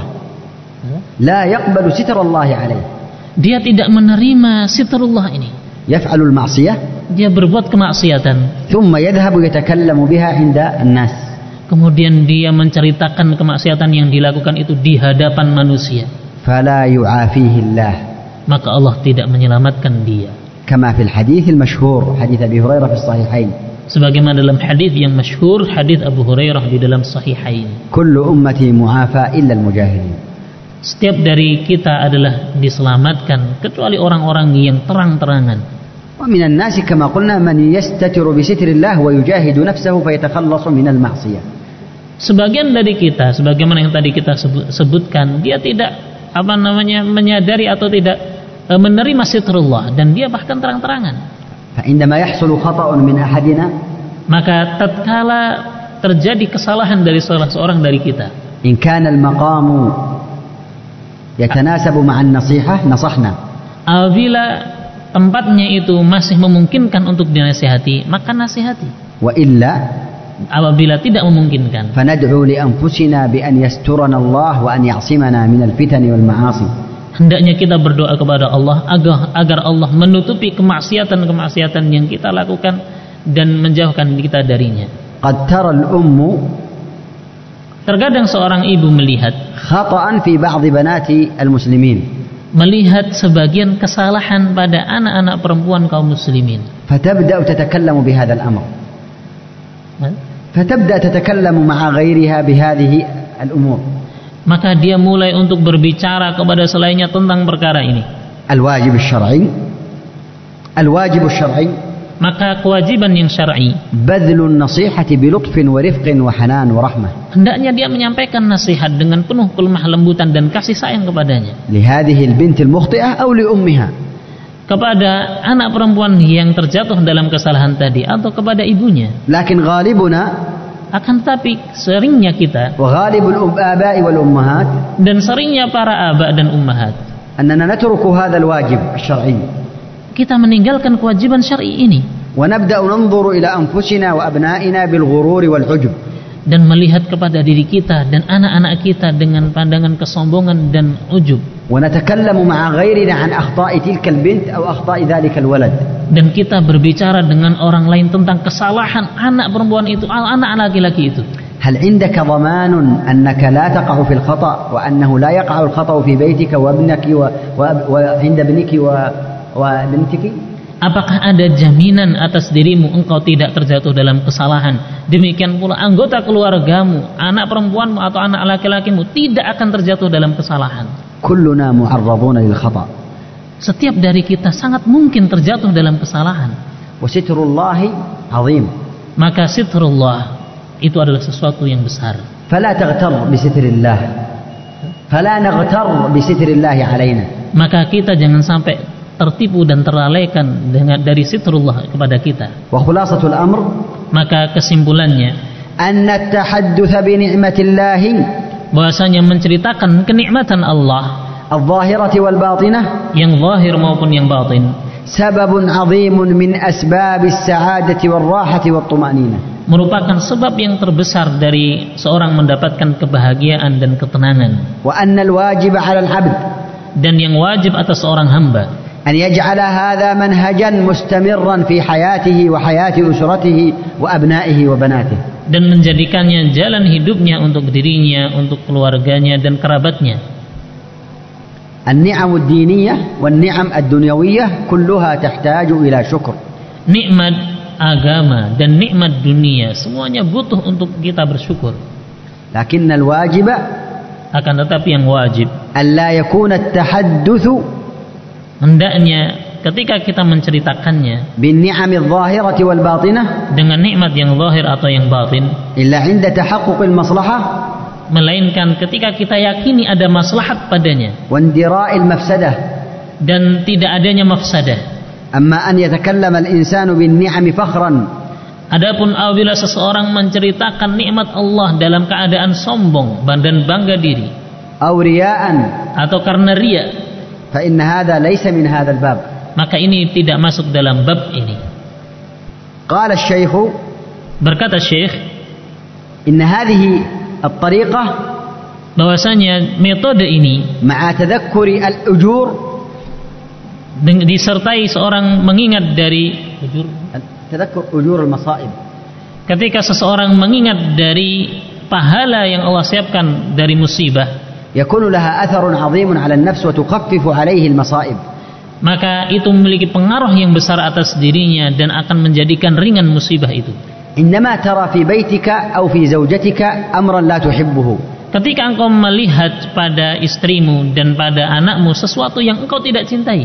la yaqbalu sitrallah alayh, dia tidak menerima sitrullah ini. Yaf'alu al-ma'siyah, dia berbuat kemaksiatan, thumma yadhhabu yatakallamu biha 'inda an-nas, kemudian dia menceritakan kemaksiatan yang dilakukan itu di hadapan manusia. Fala yu'afihi Allah, maka Allah tidak menyelamatkan dia. Kama fil hadits al-masyhur, hadits Abi Hurairah fi sahihain, sebagaimana dalam hadis yang masyhur, hadis Abu Hurairah di dalam sahihain. Kullu ummati mu'afa illa al-mujahidin, setiap dari kita adalah diselamatkan kecuali orang-orang yang terang-terangan. Wa minan nasi kama qulna man yastatiru bi sitrillah wa yujahidu nafsahu fayatakhallasu minal ma'siyah. Sebagian dari kita, sebagaimana yang tadi kita sebutkan, dia tidak menyadari atau tidak menerima sitrullah, dan dia bahkan terang-terangan. Fa indama yahsulu khata'un min ahadina, maka tatkala terjadi kesalahan dari salah seorang dari kita, in kana al-maqamu يتناسب مع النصيحة نصحنا. Apabila tempatnya itu masih memungkinkan untuk dinasihati, maka nasihati. وإلا Apabila tidak memungkinkan, فندعو لأنفسنا بأن يسترنا الله وأن يعصمنا من الفتن والمعاصي. hendaknya kita berdoa kepada Allah agar Allah menutupi kemaksiatan-kemaksiatan yang kita lakukan dan menjauhkan kita darinya. قد ترى الأم Terkadang seorang ibu melihat خطأ في بعض بنات المسلمين sebagian kesalahan pada anak-anak perempuan kaum muslimin. فتبدأ تتكلم بهذا الأمر فتبدأ تتكلم مع غيرها بهذه الأمور. Maka dia mulai untuk berbicara kepada selainnya tentang perkara ini. الواجب الشرعي maka kewajiban yang syar'i بذل النصيحة بلطف ورفق وحنان ورحمة. hendaknya dia menyampaikan nasihat dengan penuh kelemah lembutan dan kasih sayang kepadanya. لهذه البنت المخطئة أو لأمها. kepada anak perempuan yang terjatuh dalam kesalahan tadi atau kepada ibunya. لكن غالبنا akan tetapi seringnya kita وغالب الآباء والأمهات dan seringnya para aba dan ummahat أننا نترك هذا الواجب الشرعي kita meninggalkan kewajiban syar'i ini ونبدأ ننظر إلى أنفسنا وأبنائنا بالغرور والعجب dan melihat kepada diri kita dan anak-anak kita dengan pandangan kesombongan dan ujub. ونتكلم مع غيرنا عن أخطاء تلك البنت أو أخطاء ذلك الولد. Dan kita berbicara dengan orang lain tentang kesalahan anak perempuan itu, anak laki-laki itu. هل عندك ضمان أنك لا تقع في الخطأ وأنه لا يقع الخطأ في بيتك وابنك وعند ابنك وبنتك؟ Apakah ada jaminan atas dirimu engkau tidak terjatuh dalam kesalahan? Demikian pula anggota keluargamu, anak perempuanmu atau anak laki-lakimu tidak akan terjatuh dalam kesalahan. كلنا معرضون للخطأ. Setiap dari kita sangat mungkin terjatuh dalam kesalahan. وستر الله عظيم. Maka sitrullah itu adalah sesuatu yang besar. فلا تغتر بستر الله. فلا نغتر بستر الله علينا. Maka kita jangan sampai tertipu dan terlalaikan dari sitrullah kepada kita. وخلاصة الأمر maka kesimpulannya أن التحدث بنعمة الله bahwasanya menceritakan kenikmatan Allah الظاهرة والباطنة yang zahir maupun yang batin سبب عظيم من أسباب السعادة والراحة والطمأنينة merupakan sebab yang terbesar dari seorang mendapatkan kebahagiaan dan ketenangan. وأن الواجب على العبد dan yang wajib atas seorang hamba أن يجعل هذا منهجا مستمرا في حياته وحياة أسرته وأبنائه وبناته dan menjadikannya jalan hidupnya untuk dirinya, untuk keluarganya dan kerabatnya. النعم الدينية والنعم الدنيوية كلها تحتاج إلى شكر. Nikmat agama dan nikmat dunia semuanya butuh untuk kita bersyukur. لكن الواجب akan tetapi yang wajib ألا يكون التحدث hendaknya ketika kita menceritakannya بالنعم الظاهرة والباطنة dengan nikmat yang zahir atau yang batin إلا عند تحقق المصلحة melainkan ketika kita yakini ada maslahat padanya واندراء المفسدة dan tidak adanya mafsadah. أما أن يتكلم الإنسان بالنعم فخرا Adapun apabila seseorang menceritakan nikmat Allah dalam keadaan sombong dan bangga diri أو رياء atau karena riya, فإن هذا ليس من هذا الباب. maka ini tidak masuk dalam bab ini. قال الشيخ Berkata Syekh, إن هذه الطريقة bahwasanya metode ini مع تذكر الأجور disertai seorang mengingat dari تذكر أجور المصائب. Ketika seseorang mengingat dari pahala yang Allah siapkan dari musibah, يكون لها أثر عظيم على النفس وتخفف عليه المصائب. maka itu memiliki pengaruh yang besar atas dirinya dan akan menjadikan ringan musibah itu. إنما ترى في بيتك أو في زوجتك أمرا لا تحبه. Ketika engkau melihat pada istrimu dan pada anakmu sesuatu yang engkau tidak cintai,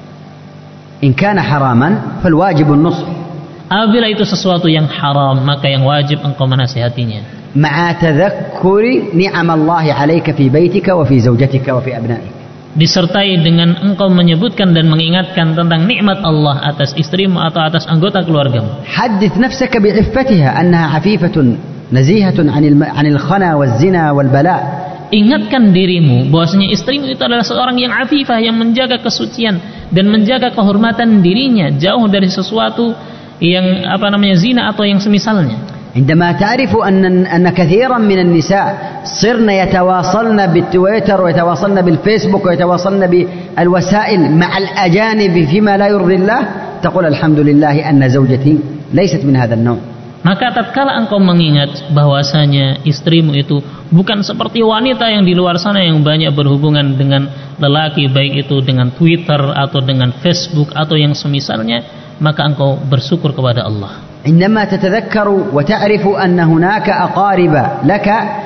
إن كان حراما فالواجب النصح. apabila itu sesuatu yang haram, maka yang wajib engkau menasihatinya. مع تذكر نعم الله عليك في بيتك وفي زوجتك وفي أبنائك. Disertai dengan engkau menyebutkan dan mengingatkan tentang nikmat Allah atas istrimu atau atas anggota keluargamu. حدث نفسك بعفتها أنها عفيفة نزيهة عن الخنا والزنا والبلاء. ingatkan dirimu bahwasanya istrimu itu adalah seorang yang afifah, yang menjaga kesucian dan menjaga kehormatan dirinya, jauh dari sesuatu yang zina atau yang semisalnya. عندما تعرف أن كثيرا من النساء صرن يتواصلن بالتويتر ويتواصلن بالفيسبوك ويتواصلن بالوسائل مع الأجانب فيما لا يرضي الله تقول الحمد لله أن زوجتي ليست من هذا النوع. Maka tatkala engkau mengingat bahwasanya istrimu itu bukan seperti wanita yang di luar sana yang banyak berhubungan dengan lelaki, baik itu dengan Twitter atau dengan Facebook atau yang semisalnya, maka engkau bersyukur kepada Allah. عندما تتذكر وتعرف أن هناك أقارب لك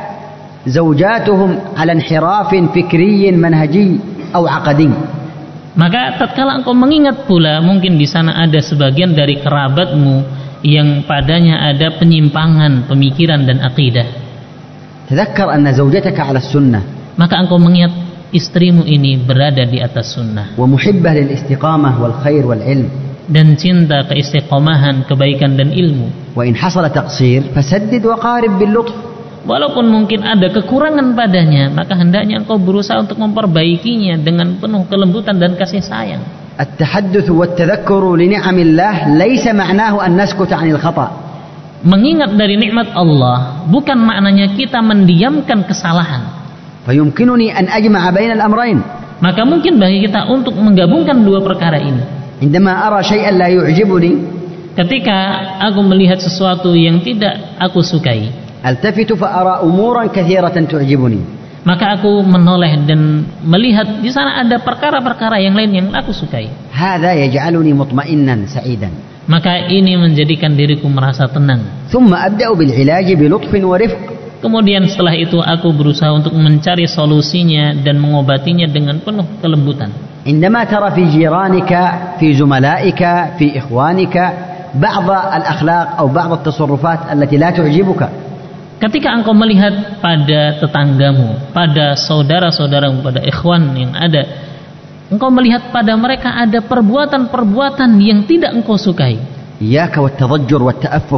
زوجاتهم على انحراف فكري منهجي أو عقدي. Maka tatkala engkau mengingat pula mungkin di sana ada sebagian dari kerabatmu yang padanya ada penyimpangan pemikiran dan akidah. تذكر أن زوجتك على السنة. Maka engkau mengingat istrimu ini berada di atas sunnah. ومحبة للاستقامة والخير والعلم. Dan cinta keistiqomahan, kebaikan dan ilmu. وإن حصل تقصير فسدد وقارب باللطف. Walaupun mungkin ada kekurangan padanya, maka hendaknya engkau berusaha untuk memperbaikinya dengan penuh kelembutan dan kasih sayang. التحدث والتذكر لنعم الله ليس معناه أن نسكت عن الخطأ. Mengingat dari nikmat Allah bukan maknanya kita mendiamkan kesalahan. فيمكنني أن أجمع بين الأمرين. Maka mungkin bagi kita untuk menggabungkan dua perkara ini. عندما أرى شيئا لا يعجبني ketika aku melihat sesuatu yang tidak aku sukai, التفت فأرى أمورا كثيرة تعجبني. Maka aku menoleh dan melihat di sana ada perkara-perkara yang lain yang aku sukai. هذا يجعلني مطمئنا سعيدا. Maka ini menjadikan diriku merasa tenang. ثم أبدأ بالعلاج بلطف ورفق. Kemudian setelah itu aku berusaha untuk mencari solusinya dan mengobatinya dengan penuh kelembutan. عندما ترى في جيرانك في زملائك في إخوانك بعض الأخلاق أو بعض التصرفات التي لا تعجبك. Ketika engkau melihat pada tetanggamu, pada saudara-saudaramu, pada ikhwan yang ada, engkau melihat pada mereka ada perbuatan-perbuatan yang tidak engkau sukai. إياك والتضجر والتأفف.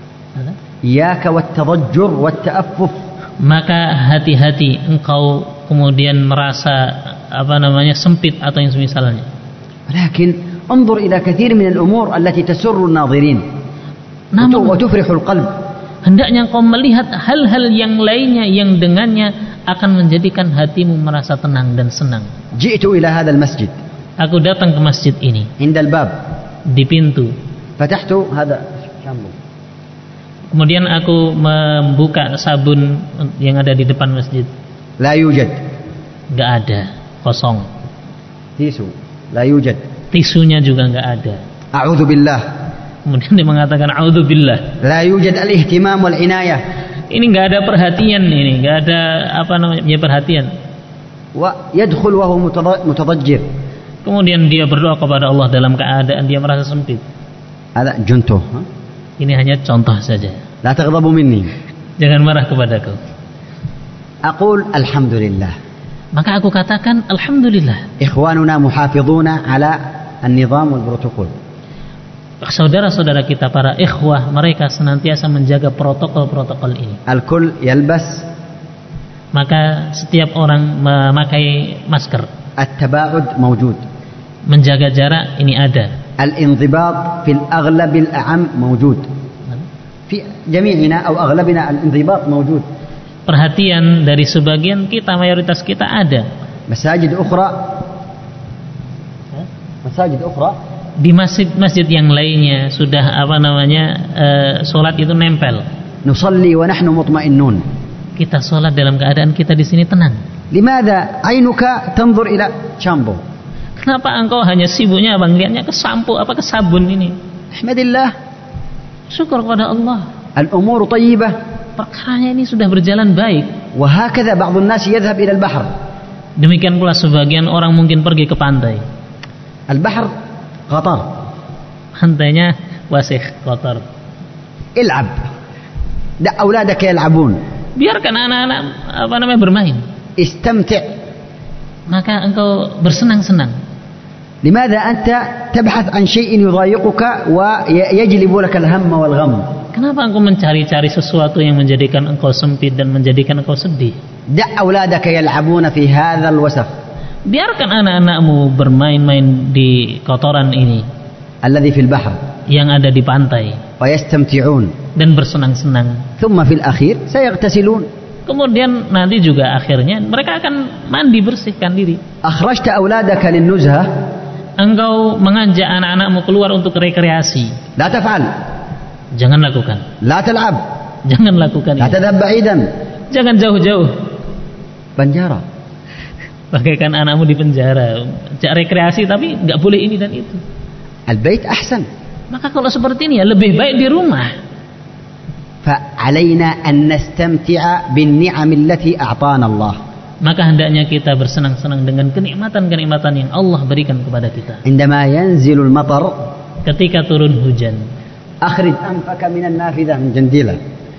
إياك والتضجر والتأفف. Maka hati-hati engkau kemudian merasa sempit atau yang semisalnya. لكن انظر إلى كثير من الأمور التي تسر الناظرين وتفرح القلب. Hendaknya engkau melihat hal-hal yang lainnya yang dengannya akan menjadikan hatimu merasa tenang dan senang. جئت إلى هذا المسجد. Aku datang ke masjid ini. عند الباب. Di pintu. فتحت هذا شامبو. Kemudian aku membuka sabun yang ada di depan masjid. لا يوجد. Enggak ada, kosong. Tisu, لا يوجد. Tisunya juga enggak ada. أعوذ بالله. Kemudian dia mengatakan أعوذ بالله. لا يوجد الاهتمام والعناية. Ini enggak ada perhatian, ini enggak ada perhatian. ويدخل وهو متضجر. Kemudian dia berdoa kepada Allah dalam keadaan dia merasa sempit. هذا جنته. Ini hanya contoh saja. لا تغضبوا مني. Jangan marah kepadaku. أقول الحمد لله. Maka aku katakan alhamdulillah. إخواننا محافظون على النظام والبروتوكول. Saudara-saudara kita para ikhwah mereka senantiasa menjaga protokol-protokol ini. الكل يلبس. Maka setiap orang memakai masker. التباعد موجود. Menjaga jarak ini ada. الانضباط في الأغلب الأعم موجود. في جميعنا أو أغلبنا الانضباط موجود. Perhatian dari sebagian kita, mayoritas kita ada. مساجد أخرى di masjid-masjid yang lainnya sudah sholat itu nempel. نصلي ونحن مطمئنون. Kita sholat dalam keadaan kita di sini tenang. لماذا عينك تنظر إلى شامبو؟ Kenapa engkau hanya sibuknya lihatnya ke sampo ke sabun ini? Alhamdulillah. Syukur kepada Allah. Al-umur tayyibah. Perkaranya ini sudah berjalan baik. وهكذا بعض الناس يذهب إلى البحر. Demikian pula sebagian orang mungkin pergi ke pantai. البحر خطر. Pantainya wasih, kotor. العب. دع أولادك يلعبون. Biarkan anak-anak bermain. استمتع. Maka engkau bersenang-senang. لماذا أنت تبحث عن شيء يضايقك ويجلب لك الهم والغم؟ Kenapa engkau mencari-cari sesuatu yang menjadikan engkau sempit dan menjadikan engkau sedih? دع أولادك يلعبون في هذا الوسخ Biarkan anak-anakmu bermain-main di kotoran ini الذي في البحر yang ada di pantai ويستمتعون dan bersenang-senang. ثم في الأخير سيغتسلون. Kemudian nanti juga akhirnya mereka akan mandi, bersihkan diri. أخرجت أولادك للنزهة Engkau mengajak anak-anakmu keluar untuk rekreasi. لا تفعل. Jangan lakukan. لا تلعب. Jangan lakukan لا itu. تذهب بعيدا. Jangan jauh-jauh. penjara. Bagaikan anakmu di penjara. Rekreasi tapi nggak boleh ini dan itu. البيت أحسن. Maka kalau seperti ini ya lebih baik di rumah. فعلينا أن نستمتع بالنعم التي أعطانا الله. Maka hendaknya kita bersenang-senang dengan kenikmatan-kenikmatan yang Allah berikan kepada kita. عندما ينزل المطر Ketika turun hujan, أخرج أنفك من النافذة من جنديلة.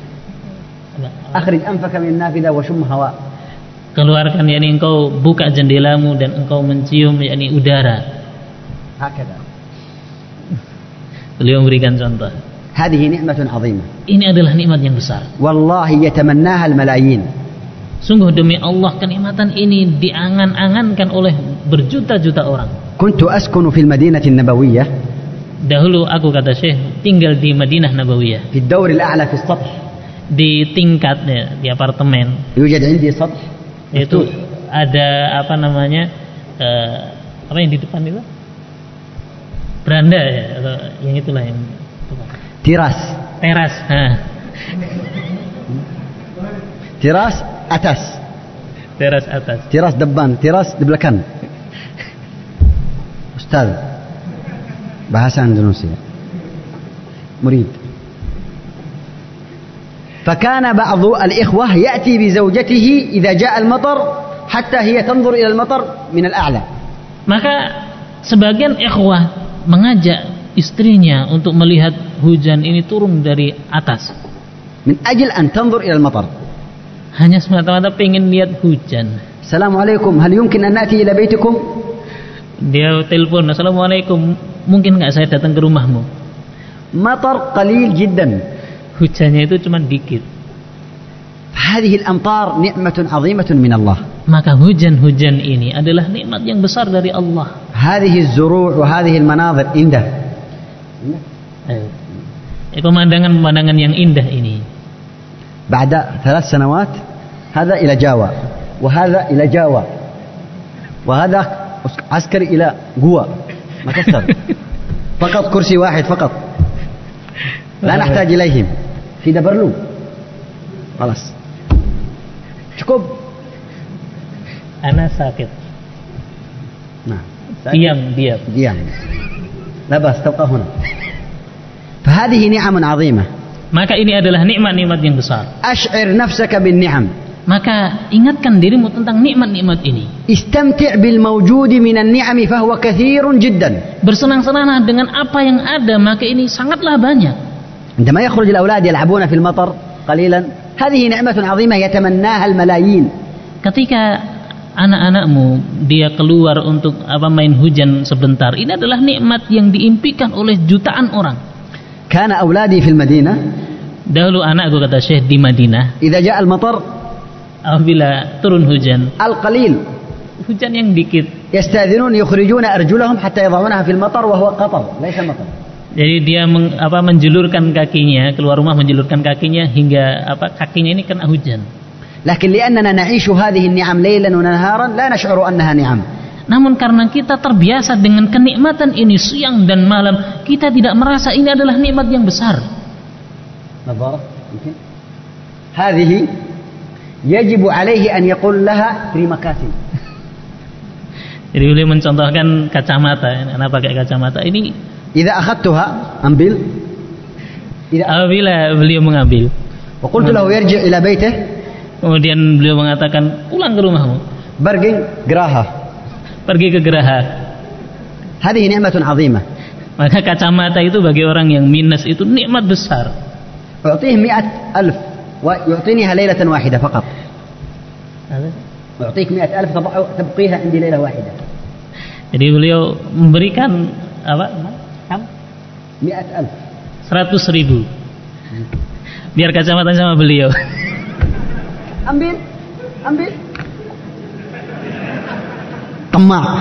أخرج أنفك من النافذة وشم هواء. keluarkan yakni engkau buka jendelamu dan engkau mencium yakni udara. هكذا. Beliau memberikan contoh. هذه نعمة عظيمة. Ini adalah nikmat yang besar. والله يتمناها الملايين. Sungguh demi Allah kenikmatan ini diangan-angankan oleh berjuta-juta orang. كنت أسكن في المدينة النبوية. Dahulu aku kata Syekh tinggal di Madinah Nabawiyah. في الدور الأعلى في السطح. Di tingkatnya di apartemen. يوجد عندي سطح. Itu ada apa namanya apa yang di depan itu? Beranda ya atau yang itulah yang teras. Teras. Teras atas. Teras atas. Teras depan, teras di belakang. Ustaz, bahasa Indonesia. Murid. فكان بعض الإخوة يأتي بزوجته إذا جاء المطر حتى هي تنظر إلى المطر من الأعلى. Maka sebagian ikhwah mengajak istrinya untuk melihat hujan ini turun dari atas. من أجل أن تنظر إلى المطر. Hanya semata-mata pengen lihat hujan. السلام عليكم هل يمكن أن نأتي إلى بيتكم؟ Dia telepon, Assalamualaikum, mungkin nggak saya datang ke rumahmu? مطر قليل جدا. Hujannya itu cuma dikit. هذه الأمطار نعمة عظيمة من الله. Maka hujan-hujan ini adalah nikmat yang besar dari Allah. هذه الزروع وهذه المناظر indah. Pemandangan-pemandangan yang indah ini. بعد 3 سنوات هذا إلى جاوا وهذا إلى جاوا وهذا عسكري إلى جوا مكسر. فقط كرسي واحد فقط. لا نحتاج إليهم. Tidak perlu. خلاص. Cukup. Ana sakit. Nah. Diam. لا بأس تبقى هنا. فهذه نعم عظيمة. Maka ini adalah nikmat-nikmat yang besar. أشعر نفسك بالنعم. Maka ingatkan dirimu tentang nikmat-nikmat ini. استمتع بالموجود من النعم فهو كثير جدا. Bersenang-senanglah dengan apa yang ada, maka ini sangatlah banyak. عندما يخرج الأولاد يلعبون في المطر قليلا هذه نعمة عظيمة يتمناها الملايين. Ketika anak-anakmu dia keluar untuk main hujan sebentar, ini adalah nikmat yang diimpikan oleh jutaan orang. كان أولادي في المدينة. Dahulu anakku kata Syekh di Madinah. إذا جاء المطر. Apabila turun hujan. القليل. Hujan yang dikit. يستأذنون يخرجون أرجلهم حتى يضعونها في المطر وهو قطر ليس مطر. Jadi dia menjulurkan kakinya, keluar rumah menjulurkan kakinya hingga kakinya ini kena hujan. لكن لأننا نعيش هذه النعم ليلا ونهارا لا نشعر أنها نعم. Namun karena kita terbiasa dengan kenikmatan ini siang dan malam, kita tidak merasa ini adalah nikmat yang besar. نظارة يمكن. هذه يجب عليه أن يقول لها terima kasih. Jadi beliau mencontohkan kacamata, anak pakai kacamata ini. إذا أخذتها أمبل. Apabila beliau mengambil. وقلت له يرجع إلى بيته. Kemudian beliau mengatakan pulang ke rumahmu. Pergi ke Geraha. هذه نعمة عظيمة. Maka kacamata itu bagi orang yang minus itu nikmat besar. أعطيه 100,000 ويعطينيها ليلة واحدة فقط. أعطيك 100,000 تبقيها عندي ليلة واحدة. Jadi beliau memberikan 100.000. Biar kacamata sama beliau. Ambil. طماع.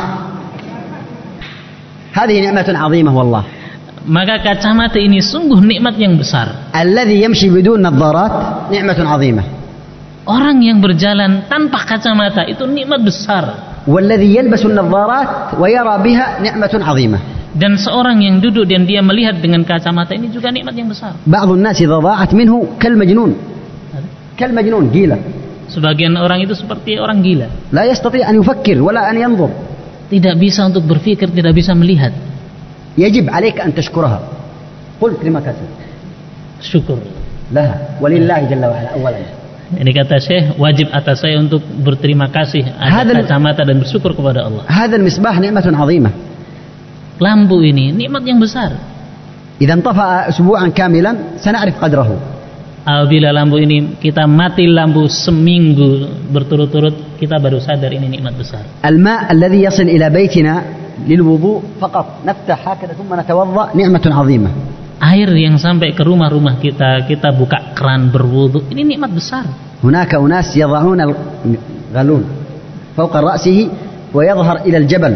هذه نعمة عظيمة والله. Maka kacamata ini sungguh nikmat yang besar. الذي يمشي بدون نظارات نعمة عظيمة. Orang yang berjalan tanpa kacamata itu nikmat besar. والذي يلبس النظارات ويرى بها نعمة عظيمة. Dan seorang yang duduk dan dia melihat dengan kacamata ini juga nikmat yang besar. بعض الناس إذا ضاعت منه كالمجنون gila. Sebagian orang itu seperti orang gila. لا يستطيع أن يفكر ولا أن ينظر. Tidak bisa untuk berpikir, tidak bisa melihat. يجب عليك أن تشكرها. قل terima kasih. Syukur. لها ولله جل وعلا أولا. Ini kata Syekh, wajib atas saya untuk berterima kasih ada kacamata dan bersyukur kepada Allah. هذا المصباح نعمة عظيمة. Lampu ini nikmat yang besar. إذا انطفأ أسبوعا كاملا سنعرف قدره. Apabila lampu ini kita mati lampu seminggu berturut-turut, kita baru sadar ini nikmat besar. الماء الذي يصل إلى بيتنا للوضوء فقط نفتح هكذا ثم نتوضأ نعمة عظيمة. Air yang sampai ke rumah-rumah kita buka keran berwudu, ini nikmat besar. هناك أناس يضعون الغالون فوق رأسه ويظهر إلى الجبل.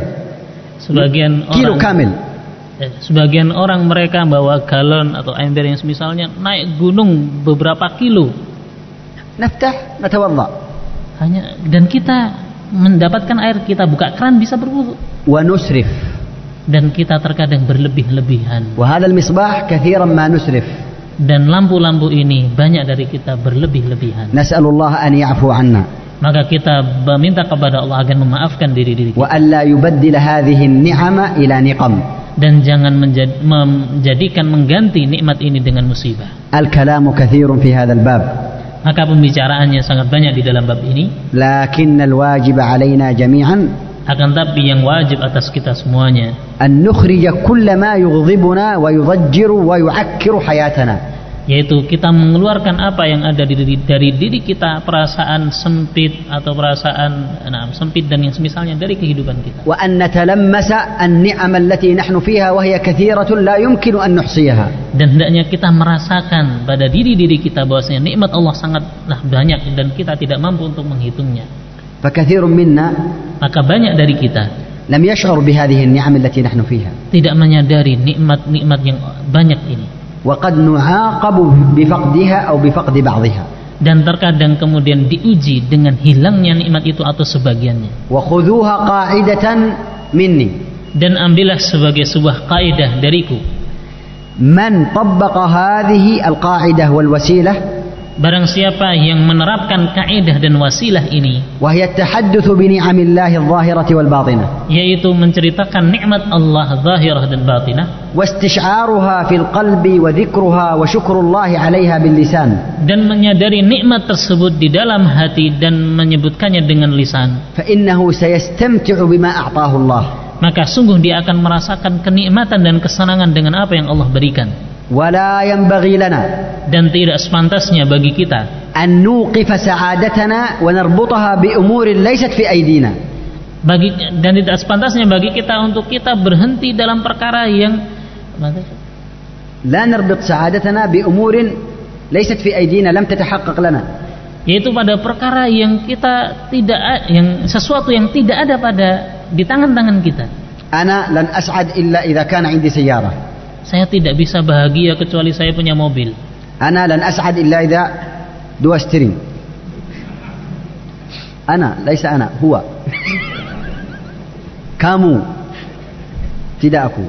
Sebagian orang mereka bawa galon atau ember yang semisalnya naik gunung beberapa kilo. Naftah, natawadda. Dan kita mendapatkan air, kita buka keran bisa berwudu. Wa nusrif. Dan kita terkadang berlebih-lebihan. Wa hadzal misbah katsiran ma nusrif. Dan lampu-lampu ini banyak dari kita berlebih-lebihan. Nas'alullah an ya'fu 'anna. Maka kita meminta kepada Allah agar memaafkan diri kita. Wa alla yubaddila hadhihi an-ni'ama ila niqam. Dan jangan menjadikan mengganti nikmat ini dengan musibah. Al-kalamu katsirun fi hadzal bab. Maka pembicaraannya sangat banyak di dalam bab ini. Lakinnal wajib 'alaina jami'an, akan tapi yang wajib atas kita semuanya, an nukhrija kull ma yughdhibuna wa yudhajjiru wa yu'akkiru hayatana. Yaitu kita mengeluarkan apa yang ada dari diri kita, perasaan sempit atau perasaan sempit dan yang semisalnya dari kehidupan kita. Wa an natalammasa an-ni'am allati nahnu fiha wa hiya kathiratun la yumkinu an nuhsiha. Dan hendaknya kita merasakan pada diri kita bahwasanya nikmat Allah sangatlah banyak dan kita tidak mampu untuk menghitungnya. Fa katsirun minna, maka banyak dari kita lam yash'ur bi hadhihi an-ni'am allati nahnu fiha. Tidak menyadari nikmat-nikmat yang banyak ini. وقد نعاقب بفقدها أو بفقد بعضها. Dan terkadang kemudian diuji dengan hilangnya nikmat itu atau sebagiannya. وخذوها قاعدة مني. Dan ambillah sebagai sebuah kaidah dariku. من طبق هذه القاعدة والوسيلة. Barang siapa yang menerapkan kaidah dan wasilah ini, وهي التحدث بنعم الله الظاهرة والباطنة. Yaitu menceritakan nikmat Allah zahirah dan batinah. واستشعارها في القلب وذكرها وشكر الله عليها باللسان. Dan menyadari nikmat tersebut di dalam hati dan menyebutkannya dengan lisan. فإنه سيستمتع بما أعطاه الله. Maka sungguh dia akan merasakan kenikmatan dan kesenangan dengan apa yang Allah berikan. ولا ينبغي لنا. Dan tidak sepantasnya bagi kita أن نوقف سعادتنا ونربطها بأمور ليست في أيدينا. Dan tidak sepantasnya bagi kita untuk kita berhenti dalam perkara yang لا نربط سعادتنا بأمور ليست في أيدينا لم تتحقق لنا. Yaitu pada perkara yang kita tidak, yang sesuatu yang tidak ada di tangan-tangan kita. أنا لن أسعد إلا إذا كان عندي سيارة. Saya tidak bisa bahagia kecuali saya punya mobil. أنا لن أسعد إلا إذا دو أشتري. أنا ليس أنا هو. Kamu, tidak aku.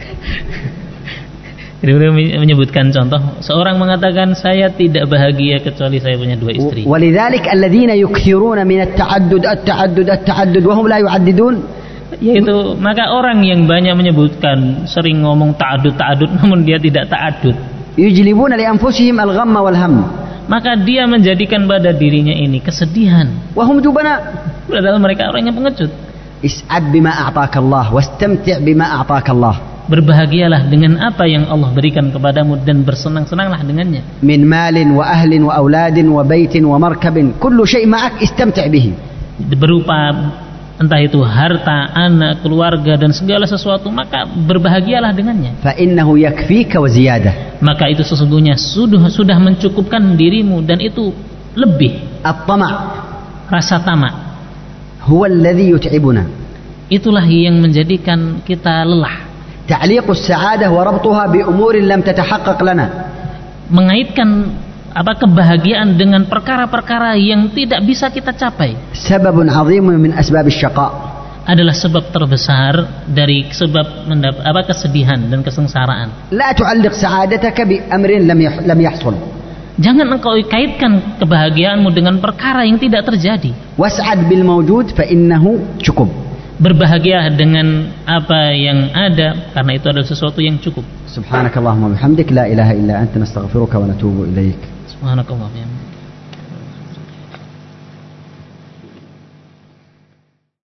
Beliau menyebutkan contoh, seorang mengatakan saya tidak bahagia kecuali saya punya 2 istri. ولذلك الذين يكثرون من التعدد وهم لا يعددون. Yaitu maka orang yang banyak menyebutkan, sering ngomong ta'adud namun dia tidak ta'adud. يجلبون لأنفسهم الغم والهم. Maka dia menjadikan pada dirinya ini kesedihan. وهم جبناء. Padahal mereka orang yang pengecut. اسعد بما أعطاك الله واستمتع بما أعطاك الله. Berbahagialah dengan apa yang Allah berikan kepadamu dan bersenang-senanglah dengannya. من مال وأهل وأولاد وبيت ومركب كل شيء معك استمتع به. Berupa entah itu harta, anak, keluarga dan segala sesuatu, maka berbahagialah dengannya. فإنه يكفيك وزيادة. Maka itu sesungguhnya sudah mencukupkan dirimu dan itu lebih. الطمع Rasa tamak هو الذي يتعبنا. itulah yang menjadikan kita lelah. تعليق السعادة وربطها بأمور لم تتحقق لنا. Mengaitkan kebahagiaan dengan perkara-perkara yang tidak bisa kita capai سبب عظيم من أسباب الشقاء. adalah sebab terbesar dari sebab kesedihan dan kesengsaraan. لا تعلق سعادتك بأمر لم يحصل. Jangan engkau kaitkan kebahagiaanmu dengan perkara yang tidak terjadi. واسعد بالموجود فإنه cukup. Berbahagia dengan apa yang ada karena itu adalah sesuatu yang cukup. سبحانك اللهم وبحمدك لا إله إلا أنت نستغفرك ونتوب إليك. Subhanakallahumma